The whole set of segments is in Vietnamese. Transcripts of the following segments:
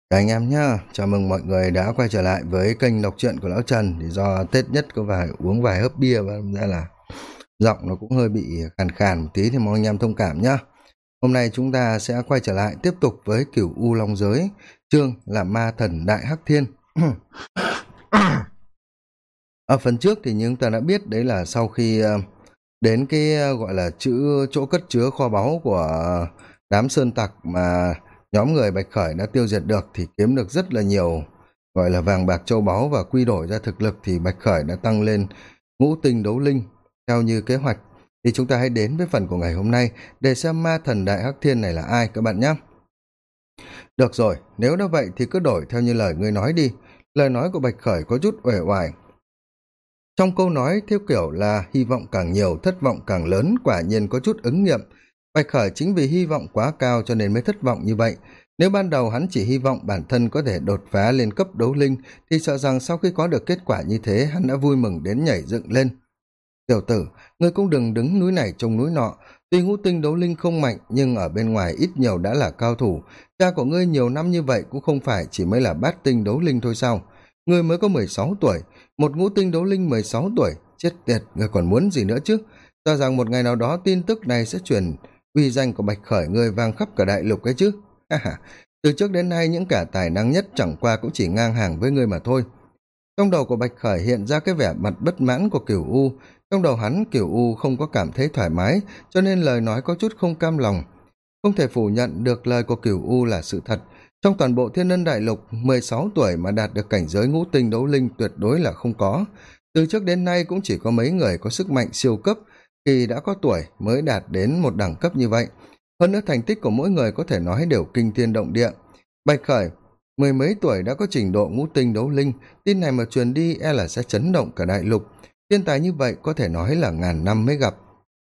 Chào anh em nhá, chào mừng mọi người đã quay trở lại với kênh đọc truyện của Lão Trần. Thì do Tết nhất có uống vài hớp bia và đâm ra là giọng nó cũng hơi bị khàn khàn một tí thì mong anh em thông cảm nhá. Hôm nay chúng ta sẽ quay trở lại tiếp tục với Cửu U Long Giới, chương là Ma Thần Đại Hắc Thiên. Ở phần trước thì chúng ta đã biết đấy là sau khi đến cái gọi là chỗ cất chứa kho báu của đám sơn tặc mà nhóm người Bạch Khởi đã tiêu diệt được thì kiếm được rất là nhiều gọi là vàng bạc châu báu, và quy đổi ra thực lực thì Bạch Khởi đã tăng lên ngũ tinh đấu linh theo như kế hoạch. Thì chúng ta hãy đến với phần của ngày hôm nay để xem ma thần Đại Hắc Thiên này là ai các bạn nhé. Được rồi, nếu đã vậy thì cứ đổi theo như lời ngươi nói đi. Lời nói của Bạch Khởi có chút uể oải. Trong câu nói theo kiểu là hy vọng càng nhiều, thất vọng càng lớn, quả nhiên có chút ứng nghiệm. Bạch Khởi chính vì hy vọng quá cao cho nên mới thất vọng như vậy. Nếu ban đầu hắn chỉ hy vọng bản thân có thể đột phá lên cấp đấu linh, thì sợ rằng sau khi có được kết quả như thế, hắn đã vui mừng đến nhảy dựng lên. Tiểu tử, ngươi cũng đừng đứng núi này trông núi nọ. Tuy ngũ tinh đấu linh không mạnh, nhưng ở bên ngoài ít nhiều đã là cao thủ. Cha của ngươi nhiều năm như vậy cũng không phải chỉ mới là bát tinh đấu linh thôi sao? Ngươi mới có 16 tuổi, một ngũ tinh đấu linh 16 tuổi, chết tiệt, ngươi còn muốn gì nữa chứ? Cho rằng một ngày nào đó tin tức này sẽ truyền uy danh của Bạch Khởi ngươi vang khắp cả đại lục ấy chứ? Ha ha, từ trước đến nay những kẻ tài năng nhất chẳng qua cũng chỉ ngang hàng với ngươi mà thôi. Trong đầu của Bạch Khởi hiện ra cái vẻ mặt bất mãn của Cửu U. Trong đầu hắn, Cửu U không có cảm thấy thoải mái, cho nên lời nói có chút không cam lòng. Không thể phủ nhận được lời của Cửu U là sự thật. Trong toàn bộ Thiên Ân Đại Lục, 16 tuổi mà đạt được cảnh giới ngũ tinh đấu linh tuyệt đối là không có. Từ trước đến nay cũng chỉ có mấy người có sức mạnh siêu cấp khi đã có tuổi mới đạt đến một đẳng cấp như vậy. Hơn nữa thành tích của mỗi người có thể nói đều kinh thiên động địa. Bạch Khởi mười mấy tuổi đã có trình độ ngũ tinh đấu linh, tin này mà truyền đi e là sẽ chấn động cả đại lục. Thiên tài như vậy có thể nói là ngàn năm mới gặp.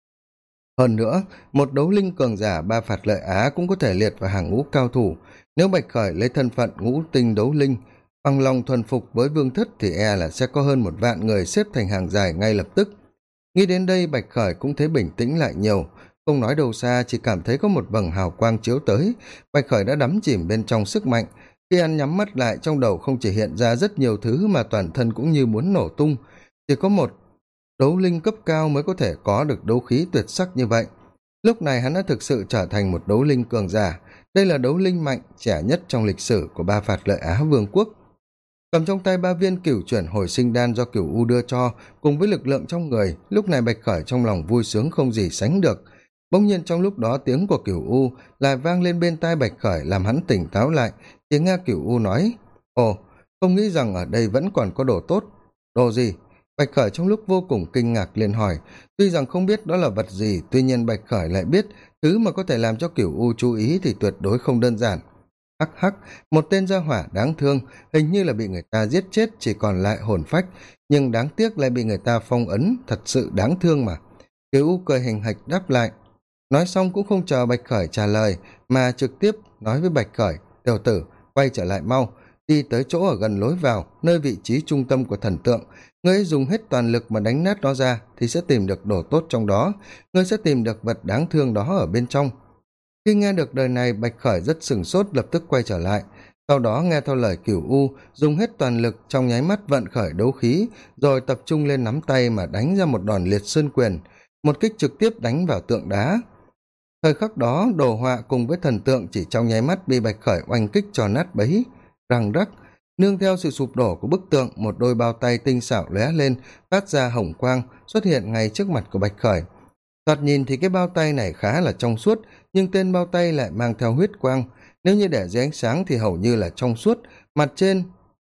Hơn nữa, một đấu linh cường giả ba phạt lợi Á cũng có thể liệt vào hàng ngũ cao thủ. Nếu Bạch Khởi lấy thân phận ngũ tinh đấu linh, bằng lòng thuần phục với vương thất thì e là sẽ có hơn 1 vạn người xếp thành hàng dài ngay lập tức. Nghĩ đến đây Bạch Khởi cũng thấy bình tĩnh lại nhiều, không nói đâu xa, chỉ cảm thấy có một vầng hào quang chiếu tới. Bạch Khởi đã đắm chìm bên trong sức mạnh. Khi anh nhắm mắt lại, trong đầu không chỉ hiện ra rất nhiều thứ mà toàn thân cũng như muốn nổ tung. Chỉ có một đấu linh cấp cao mới có thể có được đấu khí tuyệt sắc như vậy. Lúc này hắn đã thực sự trở thành một đấu linh cường giả. Đây là đấu linh mạnh, trẻ nhất trong lịch sử của ba phạt lợi Á Vương quốc. Cầm trong tay 3 viên cửu chuyển hồi sinh đan do Cửu U đưa cho, cùng với lực lượng trong người, lúc này Bạch Khởi trong lòng vui sướng không gì sánh được. Bỗng nhiên trong lúc đó tiếng của Cửu U lại vang lên bên tai Bạch Khởi, làm hắn tỉnh táo lại. Tiếng nghe Cửu U nói: "Ồ, không nghĩ rằng ở đây vẫn còn có đồ tốt." "Đồ gì?" Bạch Khởi trong lúc vô cùng kinh ngạc liền hỏi. Tuy rằng không biết đó là vật gì, tuy nhiên Bạch Khởi lại biết thứ mà có thể làm cho Cửu U chú ý thì tuyệt đối không đơn giản. Hắc hắc, một tên gia hỏa đáng thương, hình như là bị người ta giết chết chỉ còn lại hồn phách, nhưng đáng tiếc lại bị người ta phong ấn, thật sự đáng thương mà. Cửu U cười hình hạch đáp lại. Nói xong cũng không chờ Bạch Khởi trả lời, mà trực tiếp nói với Bạch Khởi: "Tiểu tử, quay trở lại mau, đi tới chỗ ở gần lối vào, nơi vị trí trung tâm của thần tượng. Ngươi dùng hết toàn lực mà đánh nát nó ra thì sẽ tìm được đồ tốt trong đó, ngươi sẽ tìm được vật đáng thương đó ở bên trong." Khi nghe được lời này, Bạch Khởi rất sửng sốt, lập tức quay trở lại. Sau đó nghe theo lời Cửu U, dùng hết toàn lực, trong nháy mắt vận khởi đấu khí, rồi tập trung lên nắm tay mà đánh ra một đòn liệt sơn quyền, một kích trực tiếp đánh vào tượng đá. Thời khắc đó, đồ họa cùng với thần tượng chỉ trong nháy mắt bị Bạch Khởi oanh kích cho nát bấy. Răng rắc, nương theo sự sụp đổ của bức tượng, một đôi bao tay tinh xảo lóe lên, phát ra hồng quang, xuất hiện ngay trước mặt của Bạch Khởi. Thoạt nhìn thì cái bao tay này khá là trong suốt, nhưng tên bao tay lại mang theo huyết quang. Nếu như để dưới ánh sáng thì hầu như là trong suốt, mặt trên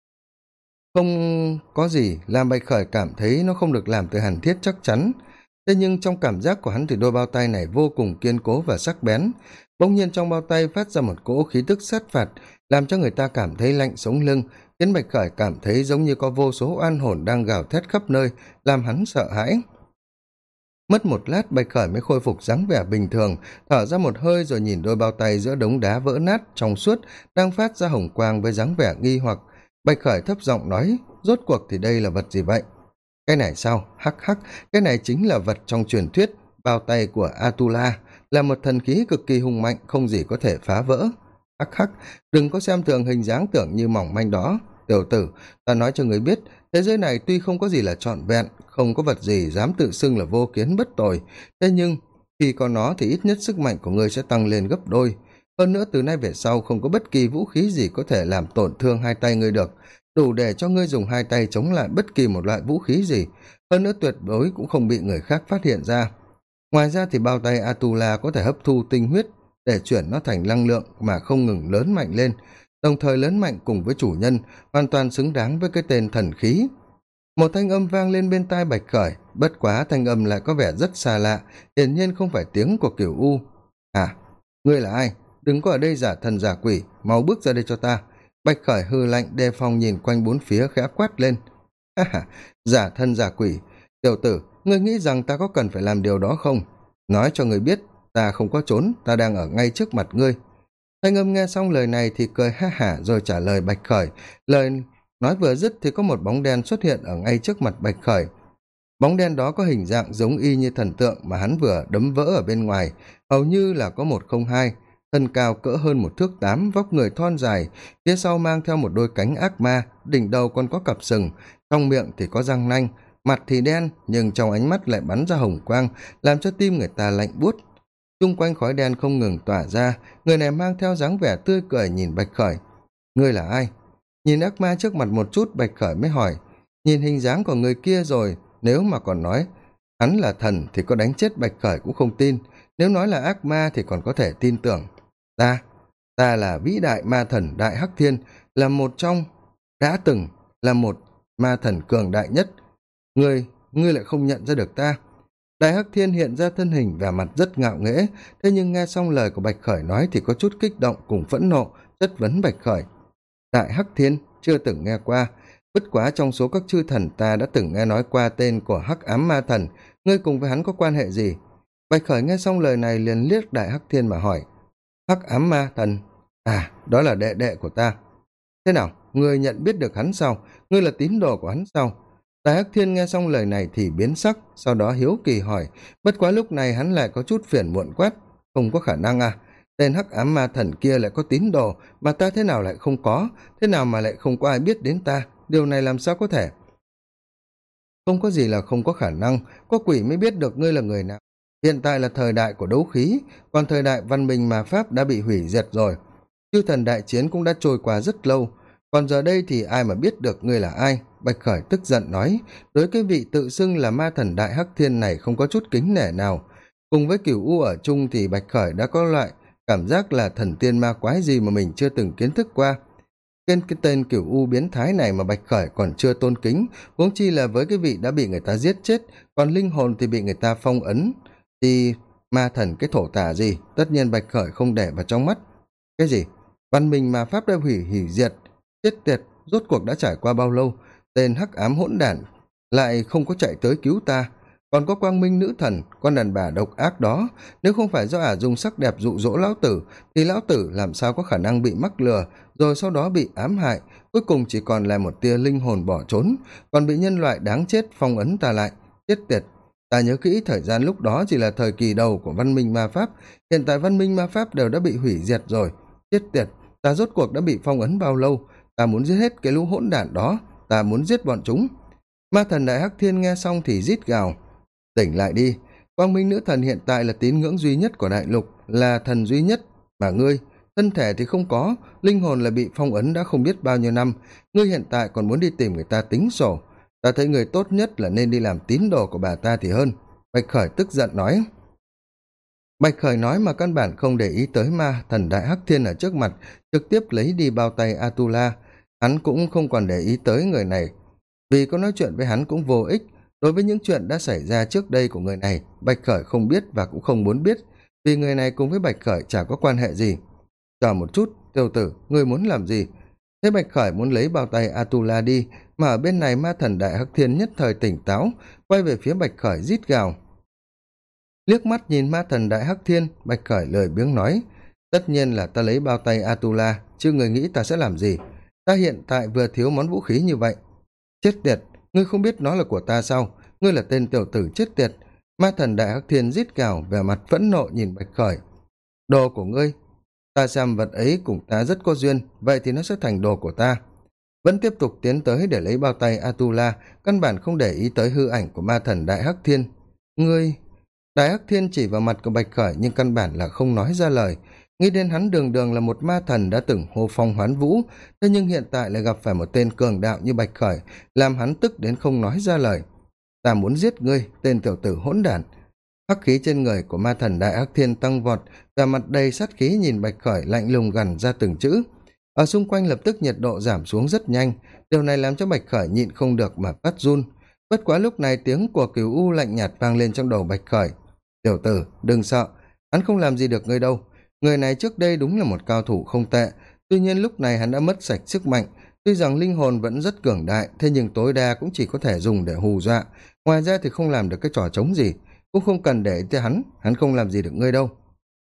không có gì làm Bạch Khởi cảm thấy nó không được làm từ hàn thiết chắc chắn. Thế nhưng trong cảm giác của hắn thì đôi bao tay này vô cùng kiên cố và sắc bén. Bỗng nhiên trong bao tay phát ra một cỗ khí tức sát phạt, làm cho người ta cảm thấy lạnh sống lưng, khiến Bạch Khởi cảm thấy giống như có vô số oan hồn đang gào thét khắp nơi, làm hắn sợ hãi. Mất một lát Bạch Khởi mới khôi phục dáng vẻ bình thường, thở ra một hơi rồi nhìn đôi bao tay giữa đống đá vỡ nát trong suốt đang phát ra hồng quang với dáng vẻ nghi hoặc. Bạch Khởi thấp giọng nói: "Rốt cuộc thì đây là vật gì vậy?" "Cái này sao? Hắc hắc, cái này chính là vật trong truyền thuyết, bao tay của Atula, là một thần khí cực kỳ hùng mạnh, không gì có thể phá vỡ." hắc hắc, đừng có xem thường hình dáng tưởng như mỏng manh đó. Tiểu tử, ta nói cho người biết, thế giới này tuy không có gì là trọn vẹn, không có vật gì dám tự xưng là vô kiến bất tồi, thế nhưng khi có nó thì ít nhất sức mạnh của ngươi sẽ tăng lên gấp đôi. Hơn nữa từ nay về sau không có bất kỳ vũ khí gì có thể làm tổn thương hai tay ngươi được, đủ để cho ngươi dùng hai tay chống lại bất kỳ một loại vũ khí gì, hơn nữa tuyệt đối cũng không bị người khác phát hiện ra. Ngoài ra thì bao tay Atula có thể hấp thu tinh huyết để chuyển nó thành năng lượng mà không ngừng lớn mạnh lên, đồng thời lớn mạnh cùng với chủ nhân, hoàn toàn xứng đáng với cái tên thần khí. Một thanh âm vang lên bên tai Bạch Khởi, bất quá thanh âm lại có vẻ rất xa lạ, hiển nhiên không phải tiếng của Cửu U. À, ngươi là ai? Đừng có ở đây giả thần giả quỷ, mau bước ra đây cho ta. Bạch Khởi hư lạnh đề phòng nhìn quanh bốn phía khẽ quát lên. Ha ha, giả thân giả quỷ. Tiểu tử, ngươi nghĩ rằng ta có cần phải làm điều đó không? Nói cho ngươi biết, ta không có trốn, ta đang ở ngay trước mặt ngươi. Thanh âm nghe xong lời này thì cười ha hả rồi trả lời Bạch Khởi. Lời nói vừa dứt thì có một bóng đen xuất hiện ở ngay trước mặt Bạch Khởi. Bóng đen đó có hình dạng giống y như thần tượng mà hắn vừa đấm vỡ ở bên ngoài, hầu như là có 102, thân cao cỡ hơn 1 thước 8, vóc người thon dài, phía sau mang theo một đôi cánh ác ma, đỉnh đầu còn có cặp sừng, trong miệng thì có răng nanh, mặt thì đen nhưng trong ánh mắt lại bắn ra hồng quang, làm cho tim người ta lạnh buốt. Chung quanh khói đen không ngừng tỏa ra, người này mang theo dáng vẻ tươi cười nhìn Bạch Khởi. Ngươi là ai? Nhìn ác ma trước mặt một chút, Bạch Khởi mới hỏi. Nhìn hình dáng của người kia rồi, nếu mà còn nói hắn là thần thì có đánh chết Bạch Khởi cũng không tin, nếu nói là ác ma thì còn có thể tin tưởng. Ta là vĩ đại ma thần Đại Hắc Thiên, là một trong, đã từng là một ma thần cường đại nhất. Ngươi lại không nhận ra được ta. Đại Hắc Thiên hiện ra thân hình vẻ mặt rất ngạo nghễ, thế nhưng nghe xong lời của Bạch Khởi nói thì có chút kích động cùng phẫn nộ, chất vấn Bạch Khởi. Đại Hắc Thiên, chưa từng nghe qua, bất quá trong số các chư thần ta đã từng nghe nói qua tên của Hắc Ám Ma Thần, ngươi cùng với hắn có quan hệ gì? Bạch Khởi nghe xong lời này liền liếc Đại Hắc Thiên mà hỏi. Hắc Ám Ma Thần? À, đó là đệ đệ của ta. Thế nào, ngươi nhận biết được hắn sao? Ngươi là tín đồ của hắn sao? Đại Hắc Thiên nghe xong lời này thì biến sắc, sau đó hiếu kỳ hỏi, bất quá lúc này hắn lại có chút phiền muộn quát. Không có khả năng à? Tên Hắc Ám Ma Thần kia lại có tín đồ, mà ta thế nào lại không có? Thế nào mà lại không có ai biết đến ta? Điều này làm sao có thể? Không có gì là không có khả năng, có quỷ mới biết được ngươi là người nào. Hiện tại là thời đại của đấu khí, còn thời đại văn minh mà Pháp đã bị hủy diệt rồi. Chư thần đại chiến cũng đã trôi qua rất lâu, còn giờ đây thì ai mà biết được ngươi là ai? Bạch Khởi tức giận nói, đối cái vị tự xưng là ma thần Đại Hắc Thiên này không có chút kính nể nào. Cùng với Cửu U ở chung thì Bạch Khởi đã có loại cảm giác là thần tiên ma quái gì mà mình chưa từng kiến thức qua. Cái tên Cửu U biến thái này mà Bạch Khởi còn chưa tôn kính, huống chi là với cái vị đã bị người ta giết chết, còn linh hồn thì bị người ta phong ấn, thì ma thần cái thổ tả gì, tất nhiên Bạch Khởi không để vào trong mắt. Cái gì? Văn minh mà Pháp đã hủy diệt, chết tiệt, rốt cuộc đã trải qua bao lâu? Tên hắc ám hỗn đản lại không có chạy tới cứu ta. Còn có quang minh nữ thần, con đàn bà độc ác đó, nếu không phải do ả dùng sắc đẹp dụ dỗ lão tử, thì lão tử làm sao có khả năng bị mắc lừa, rồi sau đó bị ám hại, cuối cùng chỉ còn là một tia linh hồn bỏ trốn, còn bị nhân loại đáng chết phong ấn ta lại. Chết tiệt, ta nhớ kỹ thời gian lúc đó chỉ là thời kỳ đầu của văn minh ma Pháp, hiện tại văn minh ma Pháp đều đã bị hủy diệt rồi. Chết tiệt, ta rốt cuộc đã bị phong ấn bao lâu? Ta muốn giết hết cái lũ hỗn đản đó, ta muốn giết bọn chúng. Ma thần Đại Hắc Thiên nghe xong thì rít gào. Tỉnh lại đi, quang minh nữ thần hiện tại là tín ngưỡng duy nhất của đại lục, là thần duy nhất, mà ngươi, thân thể thì không có, linh hồn là bị phong ấn đã không biết bao nhiêu năm, ngươi hiện tại còn muốn đi tìm người ta tính sổ. Ta thấy người tốt nhất là nên đi làm tín đồ của bà ta thì hơn. Bạch Khởi tức giận nói. Bạch Khởi nói mà căn bản không để ý tới ma thần Đại Hắc Thiên ở trước mặt, trực tiếp lấy đi bao tay Atula. Hắn cũng không còn để ý tới người này, vì có nói chuyện với hắn cũng vô ích. Đối với những chuyện đã xảy ra trước đây của người này, Bạch Khởi không biết và cũng không muốn biết, vì người này cùng với Bạch Khởi chả có quan hệ gì. Chờ một chút, tiểu tử, ngươi muốn làm gì? Thế Bạch Khởi muốn lấy bao tay Atula đi, mà ở bên này ma thần Đại Hắc Thiên nhất thời tỉnh táo, quay về phía Bạch Khởi rít gào. Liếc mắt nhìn ma thần Đại Hắc Thiên, Bạch Khởi lười biếng nói, tất nhiên là ta lấy bao tay Atula, chứ người nghĩ ta sẽ làm gì? Ta hiện tại vừa thiếu món vũ khí như vậy. Chết tiệt, ngươi không biết nó là của ta sao? Ngươi là tên tiểu tử chết tiệt. Ma thần Đại Hắc Thiên rít gào, vẻ mặt phẫn nộ nhìn Bạch Khởi. Đồ của ngươi. ta xem vật ấy cùng ta rất có duyên, vậy thì nó sẽ thành đồ của ta. Vẫn tiếp tục tiến tới để lấy bao tay Atula, căn bản không để ý tới hư ảnh của ma thần Đại Hắc Thiên. Ngươi... Đại Hắc Thiên chỉ vào mặt của Bạch Khởi nhưng căn bản là không nói ra lời. Nghĩ đến hắn đường đường là một ma thần đã từng hô phong hoán vũ, thế nhưng hiện tại lại gặp phải một tên cường đạo như Bạch Khởi, làm hắn tức đến không nói ra lời. Ta muốn giết ngươi, tên tiểu tử hỗn đản. Hắc khí trên người của ma thần Đại Hắc Thiên tăng vọt, và mặt đầy sát khí nhìn Bạch Khởi lạnh lùng gằn ra từng chữ. Ở xung quanh lập tức nhiệt độ giảm xuống rất nhanh, điều này làm cho Bạch Khởi nhịn không được mà phát run. Bất quá lúc này tiếng của Cửu U lạnh nhạt vang lên trong đầu Bạch Khởi. Tiểu tử, đừng sợ, hắn không làm gì được ngươi đâu. Người này trước đây đúng là một cao thủ không tệ, tuy nhiên lúc này hắn đã mất sạch sức mạnh. Tuy rằng linh hồn vẫn rất cường đại, thế nhưng tối đa cũng chỉ có thể dùng để hù dọa, ngoài ra thì không làm được cái trò trống gì, cũng không cần để ý tới hắn không làm gì được ngươi đâu.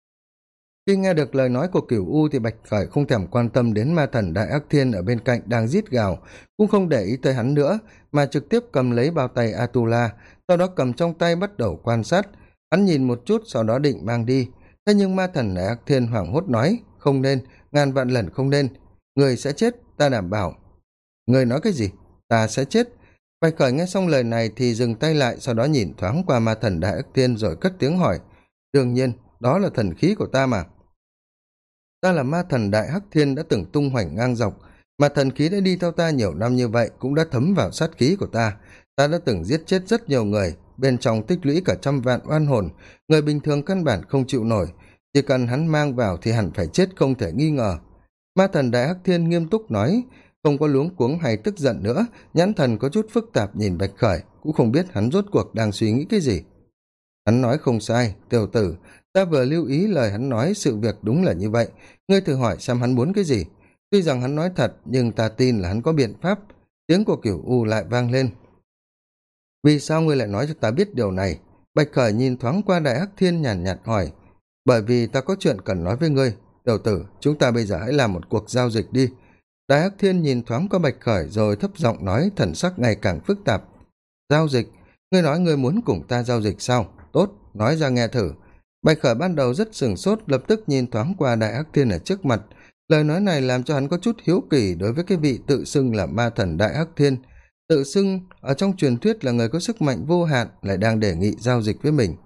Khi nghe được lời nói của Cửu U thì Bạch Khởi không thèm quan tâm đến ma thần Đại Hắc Thiên ở bên cạnh đang rít gào, cũng không để ý tới hắn nữa, mà trực tiếp cầm lấy bao tay Atula, sau đó cầm trong tay bắt đầu quan sát. Hắn nhìn một chút sau đó định mang đi, thế nhưng ma thần Đại Hắc Thiên hoảng hốt nói, không nên, ngàn vạn lần không nên, người sẽ chết, ta đảm bảo. Người nói cái gì? Ta sẽ chết. Bạch Khởi nghe xong lời này thì dừng tay lại, sau đó nhìn thoáng qua ma thần Đại Hắc Thiên rồi cất tiếng hỏi, đương nhiên, đó là thần khí của ta mà. Ta là ma thần Đại Hắc Thiên đã từng tung hoành ngang dọc, mà thần khí đã đi theo ta nhiều năm như vậy cũng đã thấm vào sát khí của ta. Ta đã từng giết chết rất nhiều người, bên trong tích lũy cả trăm vạn oan hồn, người bình thường căn bản không chịu nổi, chỉ cần hắn mang vào thì hẳn phải chết không thể nghi ngờ. Ma thần Đại Hắc Thiên nghiêm túc nói, không có luống cuống hay tức giận nữa, nhãn thần có chút phức tạp nhìn Bạch Khởi, cũng không biết hắn rốt cuộc đang suy nghĩ cái gì. Hắn nói không sai, tiểu tử, ta vừa lưu ý lời hắn nói, sự việc đúng là như vậy, ngươi thử hỏi xem hắn muốn cái gì. Tuy rằng hắn nói thật, nhưng ta tin là hắn có biện pháp. Tiếng của Cửu U lại vang lên. Vì sao ngươi lại nói cho ta biết điều này? Bạch Khởi nhìn thoáng qua Đại Hắc Thiên nhàn nhạt hỏi. Bởi vì ta có chuyện cần nói với ngươi. Tiểu tử, chúng ta bây giờ hãy làm một cuộc giao dịch đi. Đại Hắc Thiên nhìn thoáng qua Bạch Khởi rồi thấp giọng nói, thần sắc ngày càng phức tạp. Giao dịch? Ngươi nói ngươi muốn cùng ta giao dịch sao? Tốt, nói ra nghe thử. Bạch Khởi ban đầu rất sửng sốt, lập tức nhìn thoáng qua Đại Hắc Thiên ở trước mặt. Lời nói này làm cho hắn có chút hiếu kỳ đối với cái vị tự xưng là ma thần Đại Hắc Thiên. Tự xưng ở trong truyền thuyết là người có sức mạnh vô hạn, lại đang đề nghị giao dịch với mình.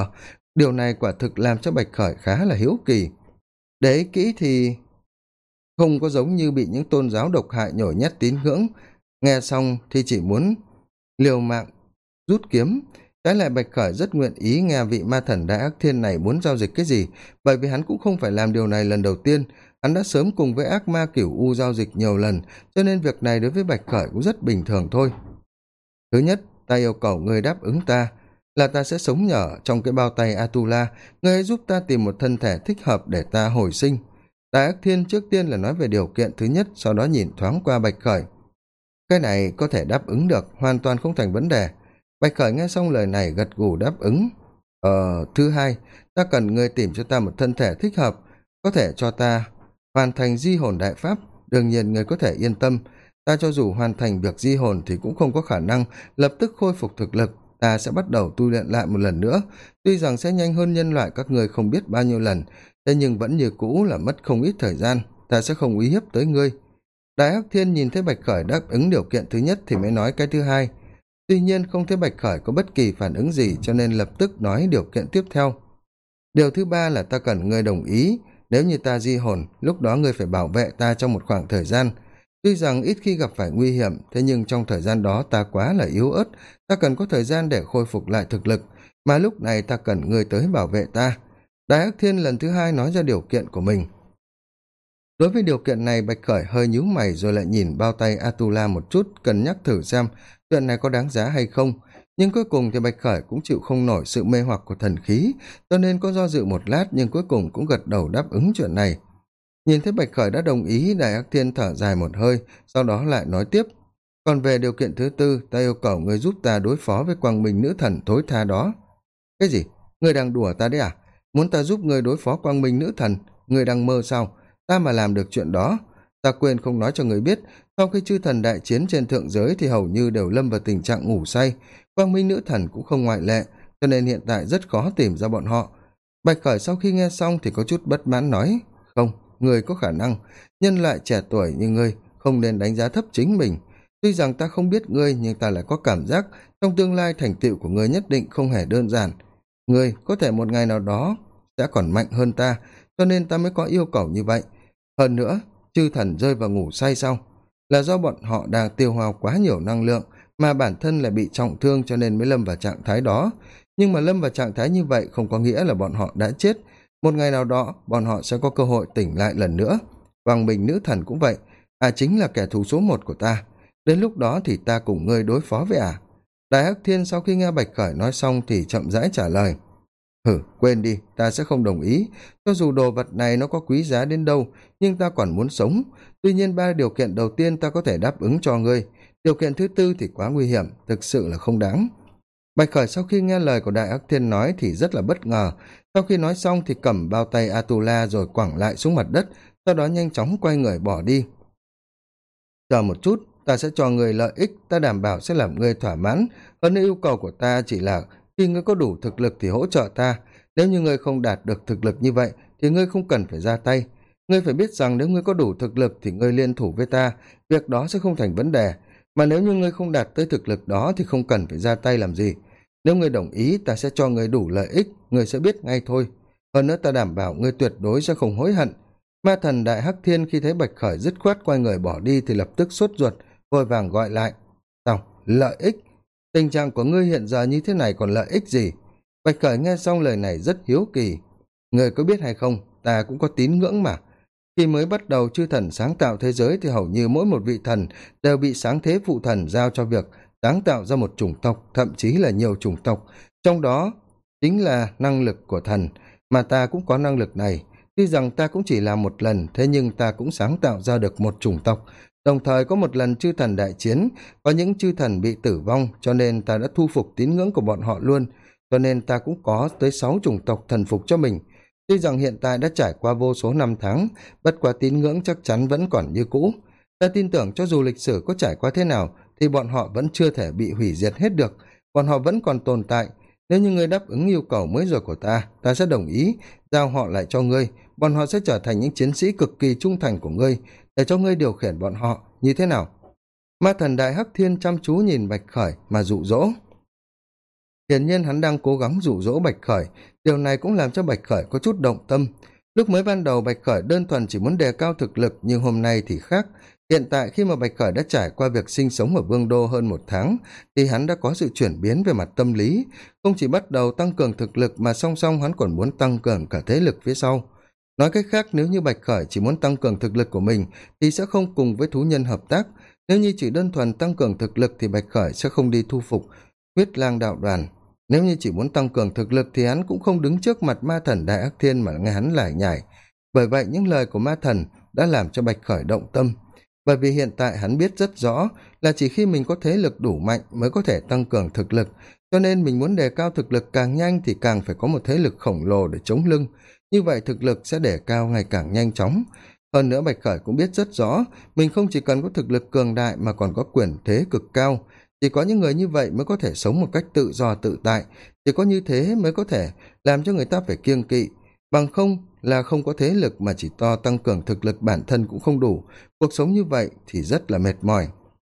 Điều này quả thực làm cho Bạch Khởi khá là hiếu kỳ. Để ý kỹ thì không có giống như bị những tôn giáo độc hại nhồi nhét tín ngưỡng, nghe xong thì chỉ muốn liều mạng rút kiếm. Trái lại Bạch Khởi rất nguyện ý nghe vị ma thần Đại Hắc Thiên này muốn giao dịch cái gì, bởi vì hắn cũng không phải làm điều này lần đầu tiên, hắn đã sớm cùng với ác ma Cửu U giao dịch nhiều lần, cho nên việc này đối với Bạch Khởi cũng rất bình thường thôi. Thứ nhất, ta yêu cầu ngươi đáp ứng ta, là ta sẽ sống nhờ trong cái bao tay Atula, ngươi hãy giúp ta tìm một thân thể thích hợp để ta hồi sinh. Đại Hắc Thiên trước tiên là nói về điều kiện thứ nhất, sau đó nhìn thoáng qua Bạch Khởi. Cái này có thể đáp ứng được, hoàn toàn không thành vấn đề. Bạch Khởi nghe xong lời này gật gù đáp ứng. Thứ hai, ta cần ngươi tìm cho ta một thân thể thích hợp, có thể cho ta hoàn thành di hồn đại pháp. Đương nhiên ngươi có thể yên tâm, ta cho dù hoàn thành việc di hồn thì cũng không có khả năng lập tức khôi phục thực lực, ta sẽ bắt đầu tu luyện lại một lần nữa, tuy rằng sẽ nhanh hơn nhân loại các ngươi không biết bao nhiêu lần, thế nhưng vẫn như cũ là mất không ít thời gian, ta sẽ không uy hiếp tới ngươi. Đại Hắc Thiên nhìn thấy Bạch Khởi đáp ứng điều kiện thứ nhất thì mới nói cái thứ hai. Tuy nhiên không thấy Bạch Khởi có bất kỳ phản ứng gì, cho nên lập tức nói điều kiện tiếp theo. Điều thứ ba là ta cần ngươi đồng ý, nếu như ta di hồn, lúc đó ngươi phải bảo vệ ta trong một khoảng thời gian. Tuy rằng ít khi gặp phải nguy hiểm, thế nhưng trong thời gian đó ta quá là yếu ớt, ta cần có thời gian để khôi phục lại thực lực, mà lúc này ta cần ngươi tới bảo vệ ta. Đại Hắc Thiên lần thứ hai nói ra điều kiện của mình. Đối với điều kiện này, Bạch Khởi hơi nhíu mày rồi lại nhìn bao tay Atula một chút, cân nhắc thử xem chuyện này có đáng giá hay không. Nhưng cuối cùng thì Bạch Khởi cũng chịu không nổi sự mê hoặc của thần khí, cho nên có do dự một lát nhưng cuối cùng cũng gật đầu đáp ứng chuyện này. Nhìn thấy Bạch Khởi đã đồng ý, Đại Hắc Thiên thở dài một hơi, sau đó lại nói tiếp. Còn về điều kiện thứ tư, ta yêu cầu người giúp ta đối phó với quang minh nữ thần thối tha đó. Cái gì? Người đang đùa ta đấy à? Muốn ta giúp người đối phó quang minh nữ thần? Người đang mơ sao? Ta mà làm được chuyện đó. Ta quên không nói cho người biết, sau khi chư thần đại chiến trên thượng giới thì hầu như đều lâm vào tình trạng ngủ say, quang minh nữ thần cũng không ngoại lệ, cho nên hiện tại rất khó tìm ra bọn họ. Bạch Khởi sau khi nghe xong thì có chút bất mãn nói, không, ngươi có khả năng. Nhân loại trẻ tuổi như ngươi không nên đánh giá thấp chính mình. Tuy rằng ta không biết ngươi, nhưng ta lại có cảm giác trong tương lai thành tựu của ngươi nhất định không hề đơn giản. Ngươi có thể một ngày nào đó sẽ còn mạnh hơn ta, cho nên ta mới có yêu cầu như vậy. Hơn nữa, chư thần rơi vào ngủ say sau là do bọn họ đang tiêu hao quá nhiều năng lượng, mà bản thân lại bị trọng thương cho nên mới lâm vào trạng thái đó. Nhưng mà lâm vào trạng thái như vậy không có nghĩa là bọn họ đã chết. Một ngày nào đó bọn họ sẽ có cơ hội tỉnh lại lần nữa. Hoàng Bình nữ thần cũng vậy, chính là kẻ thù số một của ta. Đến lúc đó thì ta cùng ngươi đối phó với Đại Hắc Thiên sau khi nghe Bạch Khởi nói xong thì chậm rãi trả lời. Quên đi, ta sẽ không đồng ý. Cho dù đồ vật này nó có quý giá đến đâu, nhưng ta còn muốn sống. Tuy nhiên 3 điều kiện đầu tiên ta có thể đáp ứng cho ngươi. Điều kiện thứ tư thì quá nguy hiểm, thực sự là không đáng. Bạch Khởi sau khi nghe lời của Đại Hắc Thiên nói thì rất là bất ngờ. Sau khi nói xong thì cầm bao tay Atula rồi quẳng lại xuống mặt đất, sau đó nhanh chóng quay người bỏ đi. Chờ một chút, ta sẽ cho ngươi lợi ích, ta đảm bảo sẽ làm ngươi thỏa mãn. Hơn nữa yêu cầu của ta chỉ là khi ngươi có đủ thực lực thì hỗ trợ ta. Nếu như ngươi không đạt được thực lực như vậy thì ngươi không cần phải ra tay. Ngươi phải biết rằng nếu ngươi có đủ thực lực thì ngươi liên thủ với ta, việc đó sẽ không thành vấn đề. Mà nếu như ngươi không đạt tới thực lực đó thì không cần phải ra tay làm gì. Nếu ngươi đồng ý, ta sẽ cho ngươi đủ lợi ích, ngươi sẽ biết ngay thôi. Hơn nữa ta đảm bảo ngươi tuyệt đối sẽ không hối hận. Ma thần Đại Hắc Thiên khi thấy Bạch Khởi dứt khoát quay người bỏ đi thì lập tức sốt ruột, vội vàng gọi lại. Sao? Lợi ích? Tình trạng của ngươi hiện giờ như thế này còn lợi ích gì? Bạch Khởi nghe xong lời này rất hiếu kỳ. Ngươi có biết hay không, ta cũng có tín ngưỡng mà. Khi mới bắt đầu chư thần sáng tạo thế giới thì hầu như mỗi một vị thần đều bị sáng thế phụ thần giao cho việc sáng tạo ra một chủng tộc, thậm chí là nhiều chủng tộc. Trong đó chính là năng lực của thần, mà ta cũng có năng lực này. Tuy rằng ta cũng chỉ làm một lần, thế nhưng ta cũng sáng tạo ra được một chủng tộc. Đồng thời có một lần chư thần đại chiến, có những chư thần bị tử vong, cho nên ta đã thu phục tín ngưỡng của bọn họ luôn. Cho nên ta cũng có tới 6 chủng tộc thần phục cho mình. Tuy rằng hiện tại đã trải qua vô số năm tháng, bất quá tín ngưỡng chắc chắn vẫn còn như cũ. Ta tin tưởng cho dù lịch sử có trải qua thế nào, thì bọn họ vẫn chưa thể bị hủy diệt hết được. Bọn họ vẫn còn tồn tại. Nếu như ngươi đáp ứng yêu cầu mới rồi của ta sẽ đồng ý, giao họ lại cho ngươi. Bọn họ sẽ trở thành những chiến sĩ cực kỳ trung thành của ngươi, để cho ngươi điều khiển bọn họ, như thế nào? Ma thần Đại Hắc Thiên chăm chú nhìn Bạch Khởi mà dụ dỗ. Hiển nhiên hắn đang cố gắng dụ dỗ Bạch Khởi, điều này cũng làm cho Bạch Khởi có chút động tâm. Lúc mới ban đầu Bạch Khởi đơn thuần chỉ muốn đề cao thực lực, nhưng hôm nay thì khác. Hiện tại khi mà Bạch Khởi đã trải qua việc sinh sống ở Vương Đô hơn 1 tháng, thì hắn đã có sự chuyển biến về mặt tâm lý. Không chỉ bắt đầu tăng cường thực lực mà song song hắn còn muốn tăng cường cả thế lực phía sau. Nói cách khác, nếu như Bạch Khởi chỉ muốn tăng cường thực lực của mình thì sẽ không cùng với thú nhân hợp tác. Nếu như chỉ đơn thuần tăng cường thực lực thì Bạch Khởi sẽ không đi thu phục Huyết Lang đạo đoàn. Nếu như chỉ muốn tăng cường thực lực thì hắn cũng không đứng trước mặt ma thần Đại Hắc Thiên mà nghe hắn lải nhải. Bởi vậy những lời của ma thần đã làm cho Bạch Khởi động tâm. Bởi vì hiện tại hắn biết rất rõ là chỉ khi mình có thế lực đủ mạnh mới có thể tăng cường thực lực, cho nên mình muốn đề cao thực lực càng nhanh thì càng phải có một thế lực khổng lồ để chống lưng. Như vậy thực lực sẽ đề cao ngày càng nhanh chóng. Hơn nữa Bạch Khởi cũng biết rất rõ mình không chỉ cần có thực lực cường đại mà còn có quyền thế cực cao. Chỉ có những người như vậy mới có thể sống một cách tự do tự tại, chỉ có như thế mới có thể làm cho người ta phải kiêng kỵ. Bằng không là không có thế lực mà chỉ tăng cường thực lực bản thân cũng không đủ, cuộc sống như vậy thì rất là mệt mỏi.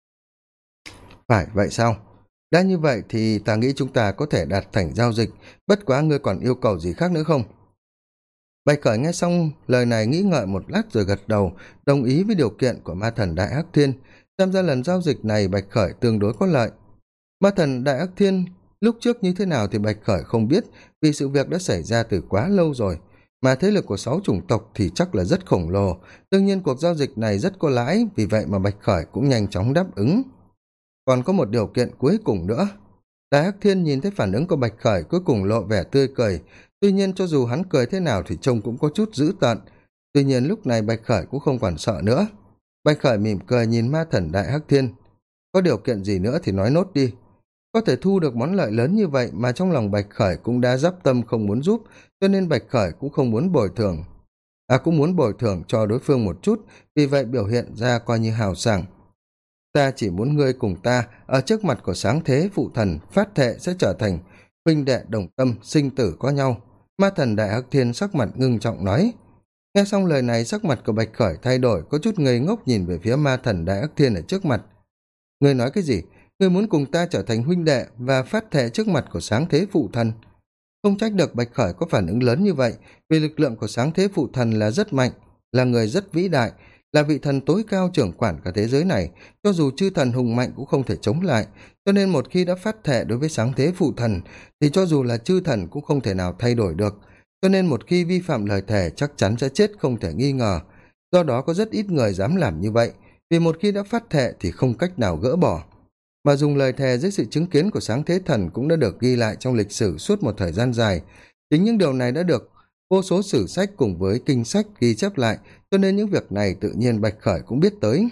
Phải vậy sao? Đã như vậy thì ta nghĩ chúng ta có thể đạt thành giao dịch, bất quá ngươi còn yêu cầu gì khác nữa không? Bạch Khởi nghe xong lời này nghĩ ngợi một lát rồi gật đầu, đồng ý với điều kiện của ma thần Đại Hắc Thiên. Xem ra lần giao dịch này Bạch Khởi tương đối có lợi. Ma thần Đại Hắc Thiên lúc trước như thế nào thì Bạch Khởi không biết, vì sự việc đã xảy ra từ quá lâu rồi. Mà thế lực của 6 chủng tộc thì chắc là rất khổng lồ. Đương nhiên cuộc giao dịch này rất có lãi, vì vậy mà Bạch Khởi cũng nhanh chóng đáp ứng. Còn có một điều kiện cuối cùng nữa. Đại Hắc Thiên nhìn thấy phản ứng của Bạch Khởi cuối cùng lộ vẻ tươi cười. Tuy nhiên cho dù hắn cười thế nào thì trông cũng có chút dữ tợn. Tuy nhiên lúc này Bạch Khởi cũng không còn sợ nữa. Bạch Khởi mỉm cười nhìn ma thần Đại Hắc Thiên. Có điều kiện gì nữa thì nói nốt đi. Có thể thu được món lợi lớn như vậy mà trong lòng Bạch Khởi cũng đã dắp tâm không muốn giúp, cho nên Bạch Khởi cũng không muốn bồi thường. Cũng muốn bồi thường cho đối phương một chút, vì vậy biểu hiện ra coi như hào sảng. Ta chỉ muốn ngươi cùng ta ở trước mặt của sáng thế phụ thần phát thệ sẽ trở thành huynh đệ đồng tâm sinh tử có nhau. Ma thần Đại Hắc Thiên sắc mặt ngưng trọng nói. Nghe xong lời này, sắc mặt của Bạch Khởi thay đổi, có chút ngây ngốc nhìn về phía ma thần Đại Ác Thiên ở trước mặt. Ngươi nói cái gì? Ngươi muốn cùng ta trở thành huynh đệ và phát thệ trước mặt của sáng thế phụ thần? Không trách được Bạch Khởi có phản ứng lớn như vậy, vì lực lượng của sáng thế phụ thần là rất mạnh, là người rất vĩ đại, là vị thần tối cao trưởng quản cả thế giới này, cho dù chư thần hùng mạnh cũng không thể chống lại, cho nên một khi đã phát thệ đối với sáng thế phụ thần, thì cho dù là chư thần cũng không thể nào thay đổi được, cho nên một khi vi phạm lời thề chắc chắn sẽ chết không thể nghi ngờ. Do đó có rất ít người dám làm như vậy, vì một khi đã phát thệ thì không cách nào gỡ bỏ. Mà dùng lời thề dưới sự chứng kiến của sáng thế thần cũng đã được ghi lại trong lịch sử suốt một thời gian dài. Chính những điều này đã được vô số sử sách cùng với kinh sách ghi chép lại, cho nên những việc này tự nhiên Bạch Khởi cũng biết tới.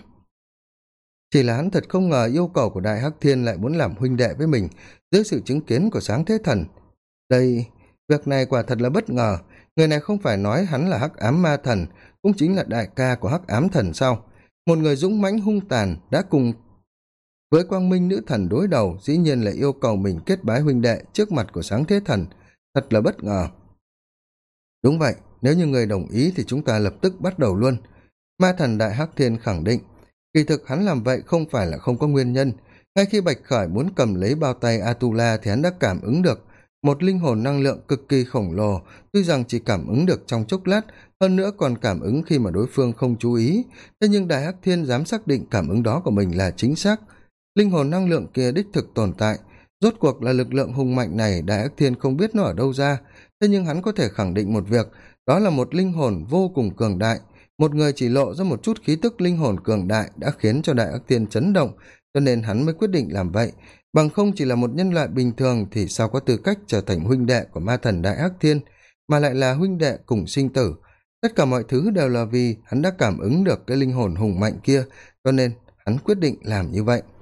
Chỉ là hắn thật không ngờ yêu cầu của Đại Hắc Thiên lại muốn làm huynh đệ với mình dưới sự chứng kiến của sáng thế thần. Việc này quả thật là bất ngờ. Người này không phải nói hắn là Hắc Ám Ma Thần, cũng chính là đại ca của Hắc Ám Thần sao? Một người dũng mãnh hung tàn đã cùng với Quang Minh Nữ Thần đối đầu, dĩ nhiên là yêu cầu mình kết bái huynh đệ trước mặt của sáng thế thần. Thật là bất ngờ. Đúng vậy, nếu như người đồng ý thì chúng ta lập tức bắt đầu luôn. Ma thần Đại Hắc Thiên khẳng định. Kỳ thực hắn làm vậy không phải là không có nguyên nhân. Ngay khi Bạch Khởi muốn cầm lấy bao tay Atula thì hắn đã cảm ứng được một linh hồn năng lượng cực kỳ khổng lồ, tuy rằng chỉ cảm ứng được trong chốc lát, hơn nữa còn cảm ứng khi mà đối phương không chú ý. Thế nhưng Đại Hắc Thiên dám xác định cảm ứng đó của mình là chính xác. Linh hồn năng lượng kia đích thực tồn tại. Rốt cuộc là lực lượng hùng mạnh này Đại Ác Thiên không biết nó ở đâu ra, thế nhưng hắn có thể khẳng định một việc, đó là một linh hồn vô cùng cường đại. Một người chỉ lộ ra một chút khí tức linh hồn cường đại đã khiến cho Đại Ác Thiên chấn động, cho nên hắn mới quyết định làm vậy. Bằng không chỉ là một nhân loại bình thường thì sao có tư cách trở thành huynh đệ của ma thần Đại Ác Thiên, mà lại là huynh đệ cùng sinh tử. Tất cả mọi thứ đều là vì hắn đã cảm ứng được cái linh hồn hùng mạnh kia, cho nên hắn quyết định làm như vậy.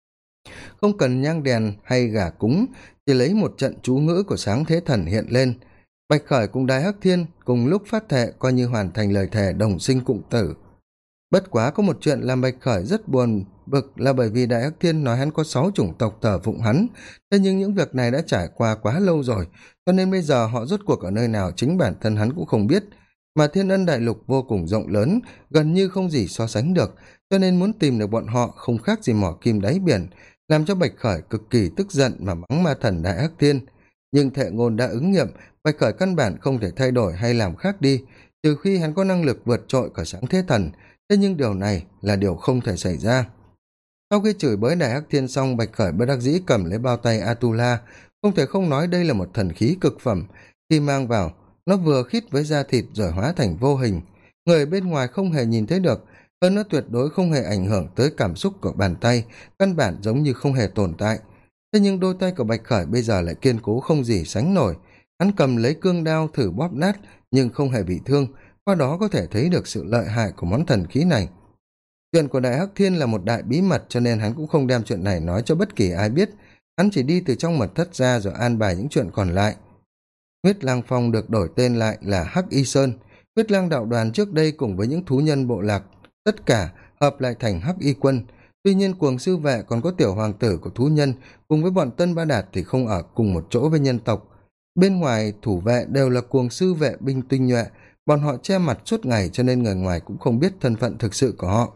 Không cần nhang đèn hay gà cúng, chỉ lấy một trận chú ngữ của sáng thế thần hiện lên. Bạch Khởi cùng Đại Hắc Thiên cùng lúc phát thệ coi như hoàn thành lời thề đồng sinh cộng tử. Bất quá có một chuyện làm Bạch Khởi rất buồn bực là bởi vì Đại Hắc Thiên nói hắn có 6 chủng tộc thờ phụng hắn, thế nhưng những việc này đã trải qua quá lâu rồi, cho nên bây giờ họ rốt cuộc ở nơi nào chính bản thân hắn cũng không biết. Mà Thiên Ân Đại Lục vô cùng rộng lớn, gần như không gì so sánh được, cho nên muốn tìm được bọn họ không khác gì mỏ kim đáy biển, làm cho Bạch Khởi cực kỳ tức giận mà mắng ma thần Đại Hắc Thiên. Nhưng thệ ngôn đã ứng nghiệm, Bạch Khởi căn bản không thể thay đổi hay làm khác đi, trừ khi hắn có năng lực vượt trội cả sáng thế thần, thế nhưng điều này là điều không thể xảy ra. Sau khi chửi bới Đại Hắc Thiên xong, Bạch Khởi bất đắc dĩ cầm lấy bao tay Atula, không thể không nói đây là một thần khí cực phẩm. Khi mang vào, nó vừa khít với da thịt rồi hóa thành vô hình, người bên ngoài không hề nhìn thấy được, hơn nó tuyệt đối không hề ảnh hưởng tới cảm xúc của bàn tay, căn bản giống như không hề tồn tại. Thế nhưng đôi tay của Bạch Khởi bây giờ lại kiên cố không gì sánh nổi. Hắn cầm lấy cương đao thử bóp nát nhưng không hề bị thương, qua đó có thể thấy được sự lợi hại của món thần khí này. Chuyện của Đại Hắc Thiên là một đại bí mật, cho nên hắn cũng không đem chuyện này nói cho bất kỳ ai biết. Hắn chỉ đi từ trong mật thất ra rồi an bài những chuyện còn lại. Huyết Lang Phong được đổi tên lại là Hắc Y Sơn. Huyết Lang đạo đoàn trước đây cùng với những thú nhân bộ lạc tất cả hợp lại thành Hắc Y Quân. Tuy nhiên Cuồng Sư Vệ còn có tiểu hoàng tử của thú nhân cùng với bọn Tân Ba Đạt thì không ở cùng một chỗ với nhân tộc. Bên ngoài thủ vệ đều là Cuồng Sư Vệ binh tinh nhuệ, bọn họ che mặt suốt ngày cho nên người ngoài cũng không biết thân phận thực sự của họ.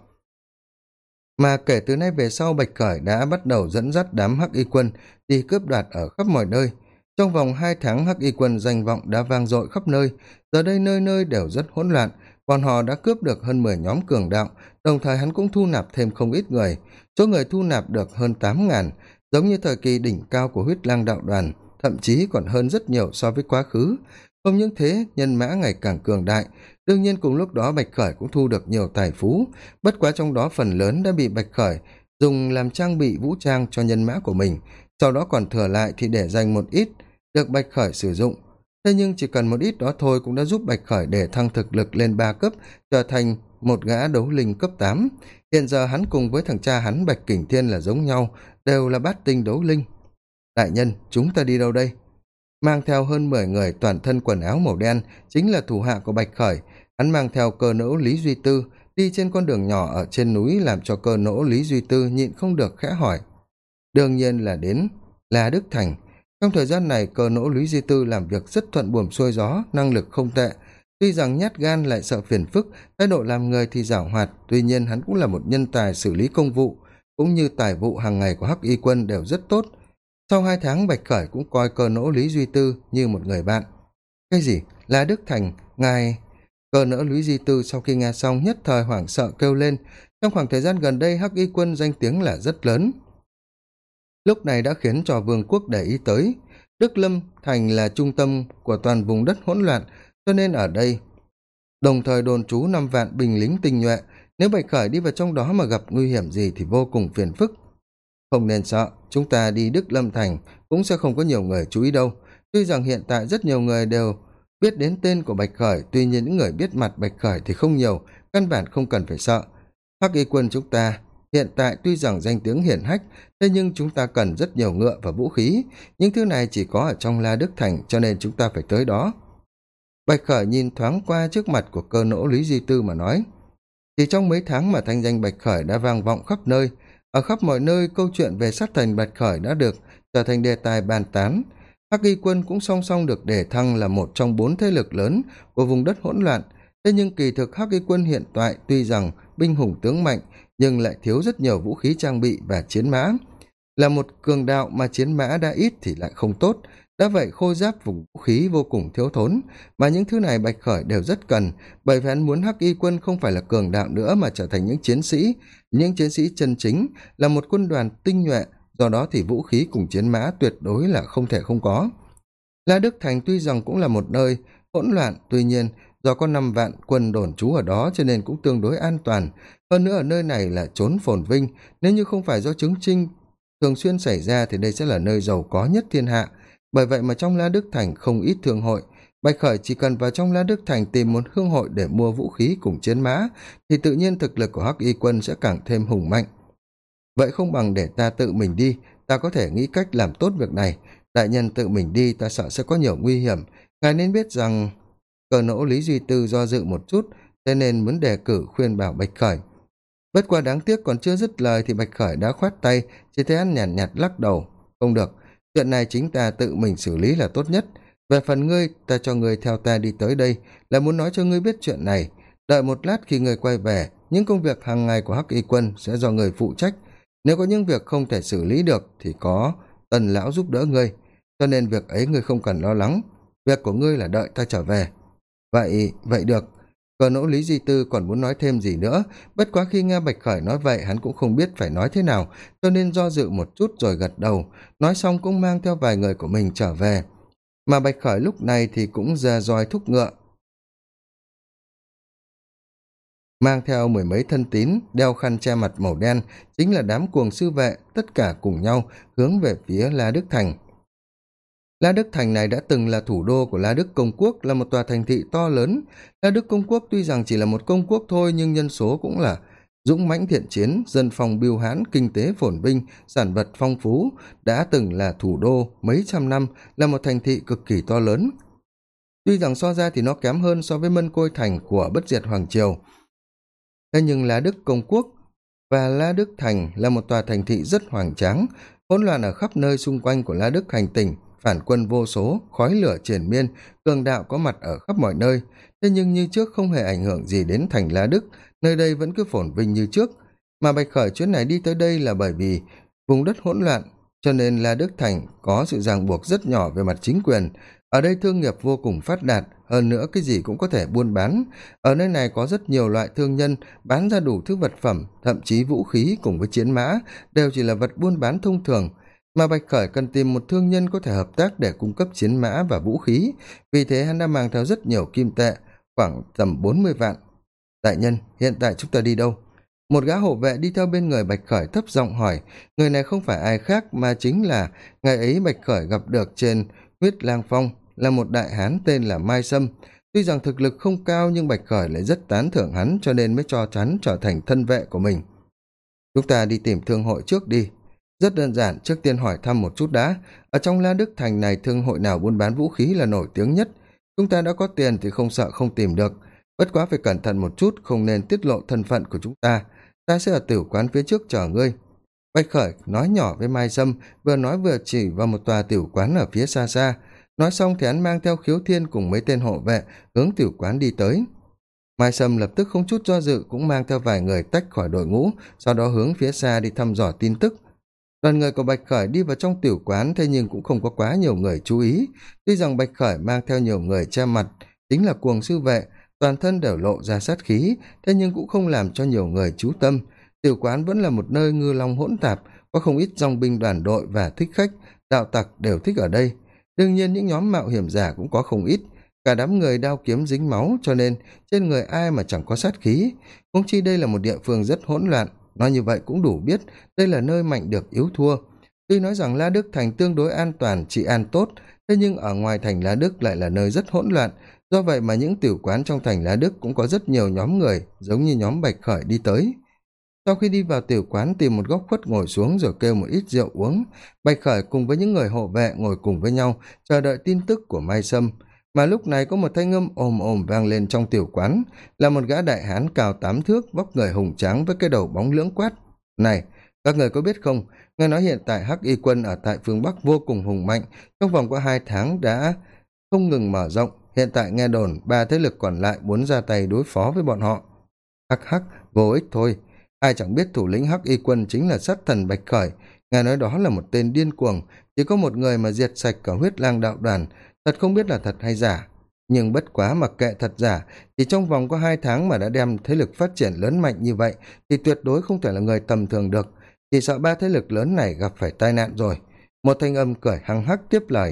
Mà kể từ nay về sau, Bạch Khởi đã bắt đầu dẫn dắt đám Hắc Y Quân đi cướp đoạt ở khắp mọi nơi. Trong vòng 2 tháng, Hắc Y Quân danh vọng đã vang dội khắp nơi, giờ đây nơi nơi đều rất hỗn loạn. Bọn họ đã cướp được hơn 10 nhóm cường đạo, đồng thời hắn cũng thu nạp thêm không ít người. Số người thu nạp được hơn 8.000, giống như thời kỳ đỉnh cao của Huyết Lang đạo đoàn, thậm chí còn hơn rất nhiều so với quá khứ. Không những thế, nhân mã ngày càng cường đại, đương nhiên cùng lúc đó Bạch Khởi cũng thu được nhiều tài phú, bất quá trong đó phần lớn đã bị Bạch Khởi dùng làm trang bị vũ trang cho nhân mã của mình, sau đó còn thừa lại thì để dành một ít được Bạch Khởi sử dụng. Thế nhưng chỉ cần một ít đó thôi cũng đã giúp Bạch Khởi để thăng thực lực lên 3 cấp, trở thành một gã đấu linh cấp 8. Hiện giờ hắn cùng với thằng cha hắn Bạch Kình Thiên là giống nhau, đều là bát tinh đấu linh. Đại nhân, chúng ta đi đâu đây? Mang theo hơn 10 người toàn thân quần áo màu đen, chính là thủ hạ của Bạch Khởi. Hắn mang theo cơ nỗ Lý Duy Tư, đi trên con đường nhỏ ở trên núi, làm cho cơ nỗ Lý Duy Tư nhịn không được khẽ hỏi. Đương nhiên là đến La Đức Thành. Trong thời gian này, cơ nỗ Lý Duy Tư làm việc rất thuận buồm xuôi gió, năng lực không tệ. tuy rằng nhát gan lại sợ phiền phức, thái độ làm người thì giảo hoạt, tuy nhiên hắn cũng là một nhân tài xử lý công vụ, cũng như tài vụ hàng ngày của Hắc Y Quân đều rất tốt. Sau 2 tháng, Bạch Khởi cũng coi Cơ Nỗ Lý Duy Tư như một người bạn. Cái gì? La Đức Thành, ngài... Cơ Nỗ Lý Duy Tư sau khi nghe xong nhất thời hoảng sợ kêu lên. Trong khoảng thời gian gần đây, Hắc Y Quân danh tiếng là rất lớn, lúc này đã khiến cho vương quốc để ý tới. Đức Lâm Thành là trung tâm của toàn vùng đất hỗn loạn, cho nên ở đây đồng thời đồn trú 5 vạn binh lính tinh nhuệ. Nếu Bạch Khởi đi vào trong đó mà gặp nguy hiểm gì thì vô cùng phiền phức. Không nên sợ, chúng ta đi Đức Lâm Thành cũng sẽ không có nhiều người chú ý đâu. Tuy rằng hiện tại rất nhiều người đều biết đến tên của Bạch Khởi, tuy nhiên những người biết mặt Bạch Khởi thì không nhiều, căn bản không cần phải sợ. Hắc Y Quân chúng ta hiện tại tuy rằng danh tiếng hiển hách, thế nhưng chúng ta cần rất nhiều ngựa và vũ khí. Những thứ này chỉ có ở trong La Đức Thành, cho nên chúng ta phải tới đó. Bạch Khởi nhìn thoáng qua trước mặt của Cơ Nỗ Lý Di Tư mà nói. Chỉ trong mấy tháng mà thanh danh Bạch Khởi đã vang vọng khắp nơi. Ở khắp mọi nơi, câu chuyện về sát thành Bạch Khởi đã được trở thành đề tài bàn tán. Hắc Y Quân cũng song song được đề thăng là một trong 4 thế lực lớn của vùng đất hỗn loạn. Thế nhưng kỳ thực Hắc Y Quân hiện tại tuy rằng binh hùng tướng mạnh, nhưng lại thiếu rất nhiều vũ khí trang bị và chiến mã. Là một cường đạo mà chiến mã đã ít thì lại không tốt. Đã vậy khôi giáp vũ khí vô cùng thiếu thốn, mà những thứ này Bạch Khởi đều rất cần, bởi vì hắn muốn Hắc Y Quân không phải là cường đạo nữa mà trở thành những chiến sĩ chân chính, là một quân đoàn tinh nhuệ, do đó thì vũ khí cùng chiến mã tuyệt đối là không thể không có. La Đức Thành tuy rằng cũng là một nơi hỗn loạn, tuy nhiên do có 5 vạn quân đồn trú ở đó cho nên cũng tương đối an toàn. Hơn nữa ở nơi này là chốn phồn vinh, nếu như không phải do chứng chinh thường xuyên xảy ra thì đây sẽ là nơi giàu có nhất thiên hạ. Bởi vậy mà trong La Đức Thành không ít thương hội. Bạch Khởi chỉ cần vào trong La Đức Thành tìm một thương hội để mua vũ khí cùng chiến mã thì tự nhiên thực lực của Hắc Y Quân sẽ càng thêm hùng mạnh. Vậy không bằng để ta tự mình đi, ta có thể nghĩ cách làm tốt việc này. Đại nhân tự mình đi ta sợ sẽ có nhiều nguy hiểm. Ngài nên biết rằng... Cơ Nỗ Lý Duy Tư do dự một chút, thế nên muốn đề cử khuyên bảo Bạch Khởi. Bất quá đáng tiếc còn chưa dứt lời thì Bạch Khởi đã khoát tay, chỉ thấy hắn nhàn nhạt lắc đầu. Không được, chuyện này chính ta tự mình xử lý là tốt nhất. Về phần ngươi, ta cho ngươi theo ta đi tới đây là muốn nói cho ngươi biết chuyện này. Đợi một lát khi ngươi quay về, những công việc hàng ngày của Hắc Y Quân sẽ do ngươi phụ trách. Nếu có những việc không thể xử lý được thì có Tần lão giúp đỡ ngươi, cho nên việc ấy ngươi không cần lo lắng. Việc của ngươi là đợi ta trở về. Vậy được. Cơ Nỗ Lý Di Tư còn muốn nói thêm gì nữa, bất quá khi nghe Bạch Khởi nói vậy hắn cũng không biết phải nói thế nào, cho nên do dự một chút rồi gật đầu, nói xong cũng mang theo vài người của mình trở về. Mà Bạch Khởi lúc này thì cũng ra roi thúc ngựa, mang theo 10 mấy thân tín, đeo khăn che mặt màu đen, chính là đám cuồng sư vệ, tất cả cùng nhau hướng về phía La Đức Thành. La Đức Thành này đã từng là thủ đô của La Đức Công Quốc, là một tòa thành thị to lớn. La Đức Công Quốc tuy rằng chỉ là một công quốc thôi nhưng nhân số cũng là dũng mãnh thiện chiến, dân phong bưu hãn, kinh tế phồn vinh, sản vật phong phú, đã từng là thủ đô mấy trăm năm, là một thành thị cực kỳ to lớn. Tuy rằng so ra thì nó kém hơn so với Mân Côi Thành của Bất Diệt Hoàng Triều. Thế nhưng La Đức Công Quốc và La Đức Thành là một tòa thành thị rất hoành tráng, hỗn loạn ở khắp nơi xung quanh của La Đức hành tỉnh, phản quân vô số, khói lửa triền miên, cường đạo có mặt ở khắp mọi nơi. Thế nhưng như trước không hề ảnh hưởng gì đến thành La Đức, nơi đây vẫn cứ phồn vinh như trước. Mà Bạch Khởi chuyến này đi tới đây là bởi vì vùng đất hỗn loạn, cho nên La Đức Thành có sự ràng buộc rất nhỏ về mặt chính quyền. Ở đây thương nghiệp vô cùng phát đạt, hơn nữa cái gì cũng có thể buôn bán. Ở nơi này có rất nhiều loại thương nhân bán ra đủ thứ vật phẩm, thậm chí vũ khí cùng với chiến mã đều chỉ là vật buôn bán thông thường. Mà Bạch Khởi cần tìm một thương nhân có thể hợp tác để cung cấp chiến mã và vũ khí, vì thế hắn đã mang theo rất nhiều kim tệ, khoảng tầm 40 vạn. Đại nhân, hiện tại chúng ta đi đâu? Một gã hộ vệ đi theo bên người Bạch Khởi thấp giọng hỏi. Người này không phải ai khác mà chính là ngày ấy Bạch Khởi gặp được trên Huyết Lang Phong, là một đại hán tên là Mai Sâm. Tuy rằng thực lực không cao nhưng Bạch Khởi lại rất tán thưởng hắn, cho nên mới cho hắn trở thành thân vệ của mình. Chúng ta đi tìm thương hội trước đi. Rất đơn giản, trước tiên hỏi thăm một chút đã. Ở trong La Đức Thành này thương hội nào buôn bán vũ khí là nổi tiếng nhất. Chúng ta đã có tiền thì không sợ không tìm được. Bất quá phải cẩn thận một chút, không nên tiết lộ thân phận của chúng ta. Ta sẽ ở tử quán phía trước chờ ngươi. Bạch Khởi nói nhỏ với Mai Sâm, vừa nói vừa chỉ vào một tòa tiểu quán ở phía xa xa. nói xong thì hắn mang theo Khiếu Thiên cùng mấy tên hộ vệ hướng tiểu quán đi tới. Mai Sâm lập tức không chút do dự cũng mang theo vài người tách khỏi đội ngũ, sau đó hướng phía xa đi thăm dò tin tức. Đoàn người của Bạch Khởi đi vào trong tiểu quán, thế nhưng cũng không có quá nhiều người chú ý. Tuy rằng Bạch Khởi mang theo nhiều người che mặt, chính là cuồng sư vệ, toàn thân đều lộ ra sát khí, thế nhưng cũng không làm cho nhiều người chú tâm. Tiểu quán vẫn là một nơi ngư long hỗn tạp, có không ít dòng binh đoàn đội và thích khách, đạo tặc đều thích ở đây. Đương nhiên những nhóm mạo hiểm giả cũng có không ít, cả đám người đao kiếm dính máu, cho nên trên người ai mà chẳng có sát khí. Huống chi đây là một địa phương rất hỗn loạn, nói như vậy cũng đủ biết đây là nơi mạnh được yếu thua. Tuy nói rằng La Đức Thành tương đối an toàn, trị an tốt, thế nhưng ở ngoài thành La Đức lại là nơi rất hỗn loạn, do vậy mà những tiểu quán trong thành La Đức cũng có rất nhiều nhóm người giống như nhóm Bạch Khởi đi tới. Sau khi đi vào tiểu quán tìm một góc khuất ngồi xuống rồi kêu một ít rượu uống, Bạch Khởi cùng với những người hộ vệ ngồi cùng với nhau chờ đợi tin tức của Mai Sâm. Mà lúc này có một thanh âm ồm ồm vang lên trong tiểu quán, là một gã đại hán cao 8 thước, vóc người hùng tráng với cái đầu bóng lưỡng quát: "Này, các người có biết không, nghe nói hiện tại Hắc Y quân ở tại phương Bắc vô cùng hùng mạnh, trong vòng có 2 tháng đã không ngừng mở rộng, hiện tại nghe đồn 3 thế lực còn lại muốn ra tay đối phó với bọn họ." Hắc hắc, vô ích thôi, ai chẳng biết thủ lĩnh Hắc Y quân chính là sát thần Bạch Khởi, nghe nói đó là một tên điên cuồng, chỉ có một người mà diệt sạch cả huyết lang đạo đoàn, thật không biết là thật hay giả. Nhưng bất quá mặc kệ thật giả, thì trong vòng có 2 tháng mà đã đem thế lực phát triển lớn mạnh như vậy, thì tuyệt đối không thể là người tầm thường được, chỉ sợ 3 thế lực lớn này gặp phải tai nạn rồi. Một thanh âm cười hăng hắc tiếp lời: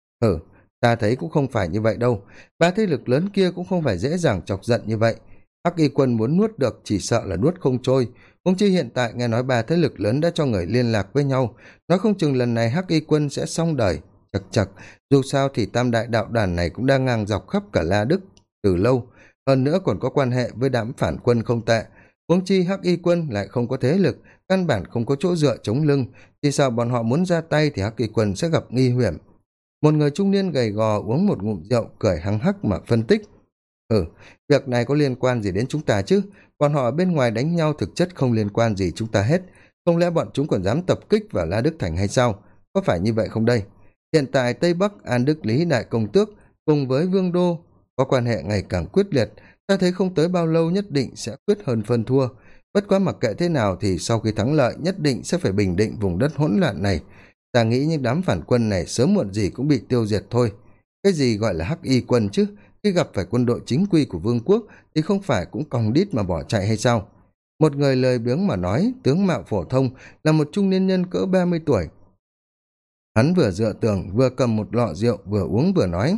Ta thấy cũng không phải như vậy đâu, 3 thế lực lớn kia cũng không phải dễ dàng chọc giận như vậy. Hắc Y quân muốn nuốt được chỉ sợ là nuốt không trôi, huống chi hiện tại nghe nói 3 thế lực lớn đã cho người liên lạc với nhau, nói không chừng lần này Hắc Y quân sẽ xong đời. Chật chật, dù sao thì tam đại đạo đoàn này cũng đang ngang dọc khắp cả La Đức từ lâu, hơn nữa còn có quan hệ với đám phản quân không tệ, huống chi Hắc Y quân lại không có thế lực, căn bản không có chỗ dựa chống lưng, thì sao bọn họ muốn ra tay thì Hắc Y quân sẽ gặp nguy hiểm. Một người trung niên gầy gò uống một ngụm rượu cười hăng hắc mà phân tích: Việc này có liên quan gì đến chúng ta chứ, bọn họ ở bên ngoài đánh nhau thực chất không liên quan gì chúng ta hết, không lẽ bọn chúng còn dám tập kích vào La Đức Thành hay sao, có phải như vậy không đây? Hiện tại Tây Bắc An Đức Lý Đại Công Tước cùng với Vương Đô có quan hệ ngày càng quyết liệt, ta thấy không tới bao lâu nhất định sẽ quyết hơn phân thua. Bất quá mặc kệ thế nào thì sau khi thắng lợi nhất định sẽ phải bình định vùng đất hỗn loạn này. Ta nghĩ những đám phản quân này sớm muộn gì cũng bị tiêu diệt thôi. Cái gì gọi là Hắc Y quân chứ, khi gặp phải quân đội chính quy của vương quốc thì không phải cũng còng đít mà bỏ chạy hay sao? Một người lười biếng mà nói, tướng mạo phổ thông, là một trung niên nhân cỡ 30 tuổi. Hắn vừa dựa tường vừa cầm một lọ rượu vừa uống vừa nói.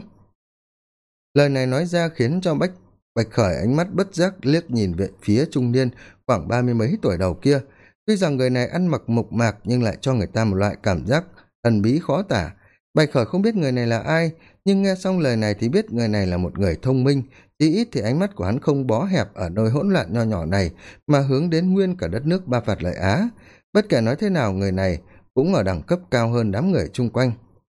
Lời này nói ra khiến cho Bạch Khởi ánh mắt bất giác liếc nhìn về phía trung niên khoảng 30 mấy tuổi đầu kia. Tuy rằng người này ăn mặc mộc mạc nhưng lại cho người ta một loại cảm giác thần bí khó tả. Bạch Khởi không biết người này là ai, nhưng nghe xong lời này thì biết người này là một người thông minh, chỉ ít thì ánh mắt của hắn không bó hẹp ở nơi hỗn loạn nho nhỏ này, mà hướng đến nguyên cả đất nước Ba Phạt Lợi Á. Bất kể nói thế nào, người này cũng ở đẳng cấp cao hơn đám người chung quanh.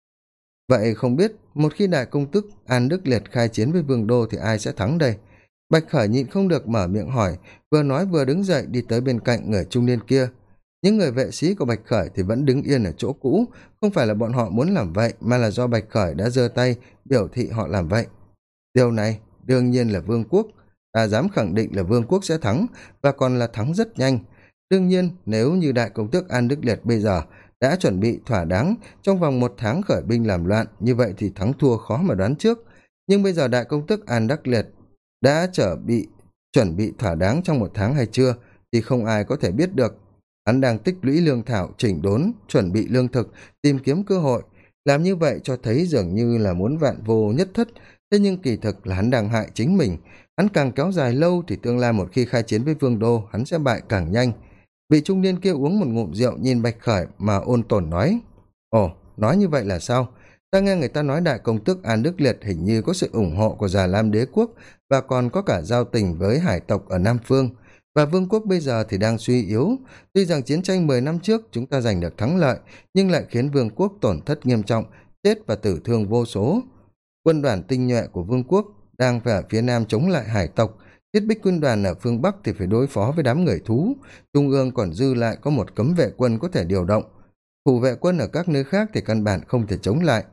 Vậy không biết, một khi đại công tước An Đức Liệt khai chiến với Vương Đô thì ai sẽ thắng đây? Bạch Khởi nhịn không được mở miệng hỏi, vừa nói vừa đứng dậy đi tới bên cạnh người trung niên kia. Những người vệ sĩ của Bạch Khởi thì vẫn đứng yên ở chỗ cũ, không phải là bọn họ muốn làm vậy, mà là do Bạch Khởi đã giơ tay biểu thị họ làm vậy. Điều này đương nhiên là Vương quốc, ta dám khẳng định là Vương quốc sẽ thắng, và còn là thắng rất nhanh. Đương nhiên, nếu như đại công tước An Đức Liệt bây giờ đã chuẩn bị thỏa đáng trong vòng 1 tháng khởi binh làm loạn, như vậy thì thắng thua khó mà đoán trước. Nhưng bây giờ đại công tước An Đắc Liệt đã chuẩn bị thỏa đáng trong 1 tháng hay chưa thì không ai có thể biết được. Hắn đang tích lũy lương thảo, chỉnh đốn, chuẩn bị lương thực, tìm kiếm cơ hội. Làm như vậy cho thấy dường như là muốn vạn vô nhất thất, thế nhưng kỳ thực là hắn đang hại chính mình. Hắn càng kéo dài lâu thì tương lai một khi khai chiến với Vương Đô, hắn sẽ bại càng nhanh. Vị trung niên kia uống một ngụm rượu nhìn Bạch Khởi mà ôn tồn nói: Ồ, nói như vậy là sao? Ta nghe người ta nói đại công tước An Đức Liệt hình như có sự ủng hộ của Già Lam Đế quốc và còn có cả giao tình với hải tộc ở Nam Phương. Và vương quốc bây giờ thì đang suy yếu. Tuy rằng chiến tranh 10 năm trước chúng ta giành được thắng lợi, nhưng lại khiến vương quốc tổn thất nghiêm trọng, chết và tử thương vô số. Quân đoàn tinh nhuệ của vương quốc đang phải ở phía nam chống lại hải tộc, thiết bích quân đoàn ở phương bắc thì phải đối phó với đám người thú. Trung ương còn dư lại có một cấm vệ quân có thể điều động. Thủ vệ quân ở các nơi khác thì căn bản không thể chống lại.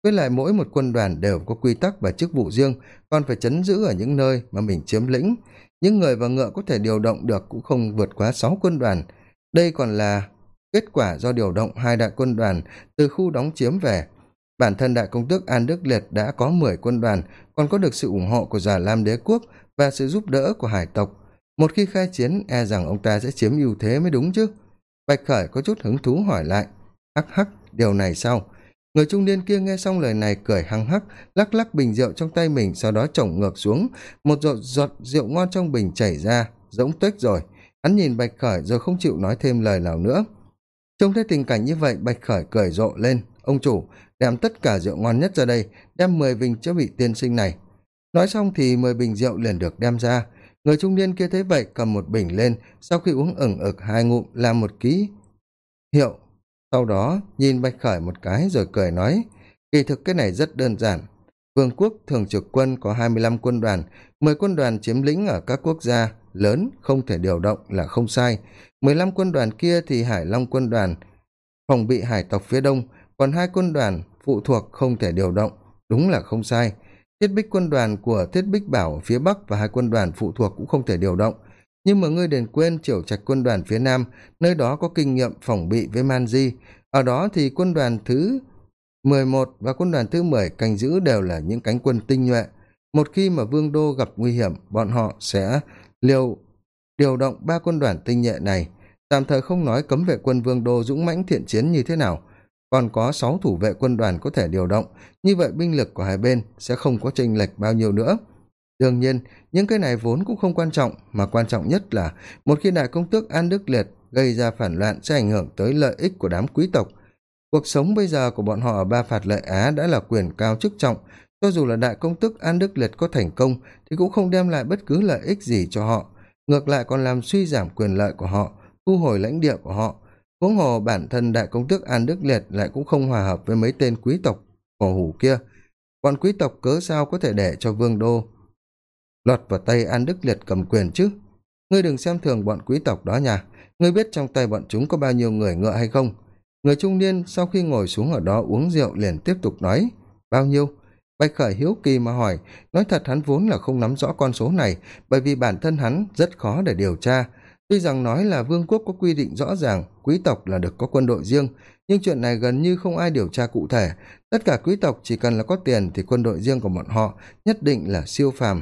với lại mỗi một quân đoàn đều có quy tắc và chức vụ riêng, còn phải trấn giữ ở những nơi mà mình chiếm lĩnh. Những người và ngựa có thể điều động được cũng không vượt quá 6 quân đoàn. Đây còn là kết quả do điều động 2 đại quân đoàn từ khu đóng chiếm về. Bản thân đại công tước An Đức Liệt đã có 10 quân đoàn, còn có được sự ủng hộ của Già Lam Đế quốc và sự giúp đỡ của hải tộc. Một khi khai chiến, e rằng ông ta sẽ chiếm ưu thế mới đúng chứ. Bạch Khởi có chút hứng thú hỏi lại. Hắc hắc, điều này sao? Người trung niên kia nghe xong lời này cười hăng hắc, lắc lắc bình rượu trong tay mình, sau đó chổng ngược xuống, một giọt rượu ngon trong bình chảy ra, rỗng tuếch rồi. Hắn nhìn Bạch Khởi rồi không chịu nói thêm lời nào nữa. Trông thấy tình cảnh như vậy, Bạch Khởi cười rộ lên. Ông chủ, đem tất cả rượu ngon nhất ra đây, đem 10 bình cho vị tiên sinh này. Nói xong thì 10 bình rượu liền được đem ra. Người trung niên kia thấy vậy cầm một bình lên, sau khi uống ửng ực 2 ngụm làm một ký hiệu. Sau đó nhìn Bạch Khởi một cái rồi cười nói, kỳ thực cái này rất đơn giản. Vương quốc thường trực quân có 25 quân đoàn, 10 quân đoàn chiếm lĩnh ở các quốc gia lớn không thể điều động là không sai. 15 quân đoàn kia thì Hải Long quân đoàn phòng bị hải tộc phía đông, còn 2 quân đoàn phụ thuộc không thể điều động, đúng là không sai. Thiết Bích quân đoàn của Thiết Bích Bảo ở phía bắc và 2 quân đoàn phụ thuộc cũng không thể điều động. Nhưng mà ngươi đừng quên Triểu Trạch quân đoàn phía nam, nơi đó có kinh nghiệm phòng bị với Man Di. Ở đó thì quân đoàn thứ 11 và quân đoàn thứ 10 canh giữ đều là những cánh quân tinh nhuệ. Một khi mà Vương đô gặp nguy hiểm, bọn họ sẽ điều động 3 quân đoàn tinh nhuệ này. Tạm thời không nói cấm vệ quân Vương đô dũng mãnh thiện chiến như thế nào, còn có 6 thủ vệ quân đoàn có thể điều động, như vậy binh lực của hai bên sẽ không có chênh lệch bao nhiêu nữa. Đương nhiên, những cái này vốn cũng không quan trọng, mà quan trọng nhất là một khi đại công tước An Đức Liệt gây ra phản loạn sẽ ảnh hưởng tới lợi ích của đám quý tộc. Cuộc sống bây giờ của bọn họ ở Ba Phạt Lợi Á đã là quyền cao chức trọng, cho dù là đại công tước An Đức Liệt có thành công thì cũng không đem lại bất cứ lợi ích gì cho họ, ngược lại còn làm suy giảm quyền lợi của họ, thu hồi lãnh địa của họ. Huống hồ bản thân đại công tước An Đức Liệt lại cũng không hòa hợp với mấy tên quý tộc cổ hủ kia. Bọn quý tộc cớ sao có thể để cho Vương đô lọt vào tay An Đức Liệt cầm quyền chứ? Ngươi đừng xem thường bọn quý tộc đó nha. Ngươi biết trong tay bọn chúng có bao nhiêu người ngựa hay không? Người trung niên sau khi ngồi xuống ở đó uống rượu liền tiếp tục nói. Bao nhiêu? Bạch Khởi hiếu kỳ mà hỏi. Nói thật hắn vốn là không nắm rõ con số này, bởi vì bản thân hắn rất khó để điều tra. Tuy rằng nói là vương quốc có quy định rõ ràng quý tộc là được có quân đội riêng, nhưng chuyện này gần như không ai điều tra cụ thể. Tất cả quý tộc chỉ cần là có tiền thì quân đội riêng của bọn họ nhất định là siêu phàm.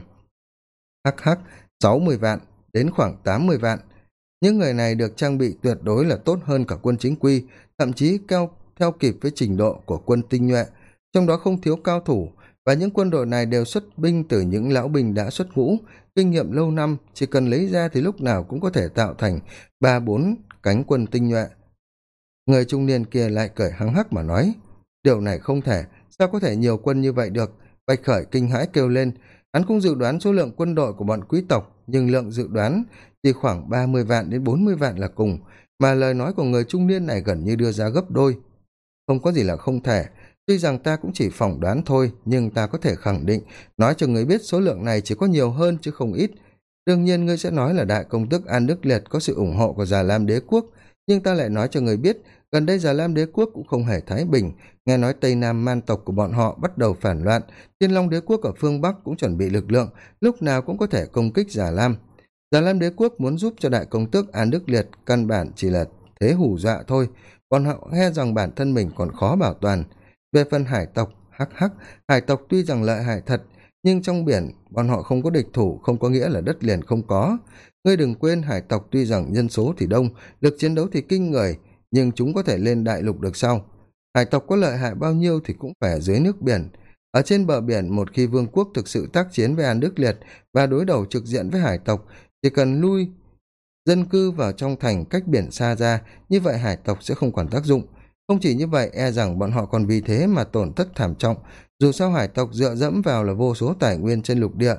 Hắc hắc, 60 vạn đến khoảng 80 vạn. Những người này được trang bị tuyệt đối là tốt hơn cả quân chính quy, thậm chí theo kịp với trình độ của quân tinh nhuệ, trong đó không thiếu cao thủ, và những quân đội này đều xuất binh từ những lão binh đã xuất ngũ, kinh nghiệm lâu năm, chỉ cần lấy ra thì lúc nào cũng có thể tạo thành 3-4 cánh quân tinh nhuệ. Người trung niên kia lại cười hăng hắc mà nói, điều này không thể, sao có thể nhiều quân như vậy được? Bạch Khởi kinh hãi kêu lên. Hắn cũng dự đoán số lượng quân đội của bọn quý tộc, nhưng lượng dự đoán chỉ khoảng 30 vạn đến 40 vạn là cùng, mà lời nói của người trung niên này gần như đưa ra gấp đôi. Không có gì là không thể, tuy rằng ta cũng chỉ phỏng đoán thôi, nhưng ta có thể khẳng định, nói cho người biết số lượng này chỉ có nhiều hơn chứ không ít. Đương nhiên ngươi sẽ nói là đại công tước An Đức Liệt có sự ủng hộ của Già Lam Đế quốc, nhưng ta lại nói cho người biết, gần đây Già Lam Đế quốc cũng không hề thái bình, nghe nói Tây Nam man tộc của bọn họ bắt đầu phản loạn, Thiên Long Đế quốc ở phương Bắc cũng chuẩn bị lực lượng, lúc nào cũng có thể công kích Già Lam. Già Lam Đế quốc muốn giúp cho đại công tước An Đức Liệt căn bản chỉ là thế hù dọa thôi, bọn họ nghe rằng bản thân mình còn khó bảo toàn. Về phần hải tộc, hắc hắc, hải tộc tuy rằng lợi hại thật, nhưng trong biển bọn họ không có địch thủ không có nghĩa là đất liền không có. Ngươi đừng quên hải tộc tuy rằng nhân số thì đông, lực chiến đấu thì kinh người, nhưng chúng có thể lên đại lục được sao? Hải tộc có lợi hại bao nhiêu thì cũng phải ở dưới nước biển. Ở trên bờ biển, một khi vương quốc thực sự tác chiến với An Đức Liệt và đối đầu trực diện với hải tộc, chỉ cần lui dân cư vào trong thành cách biển xa ra, như vậy hải tộc sẽ không còn tác dụng. Không chỉ như vậy, e rằng bọn họ còn vì thế mà tổn thất thảm trọng. Dù sao hải tộc dựa dẫm vào là vô số tài nguyên trên lục địa.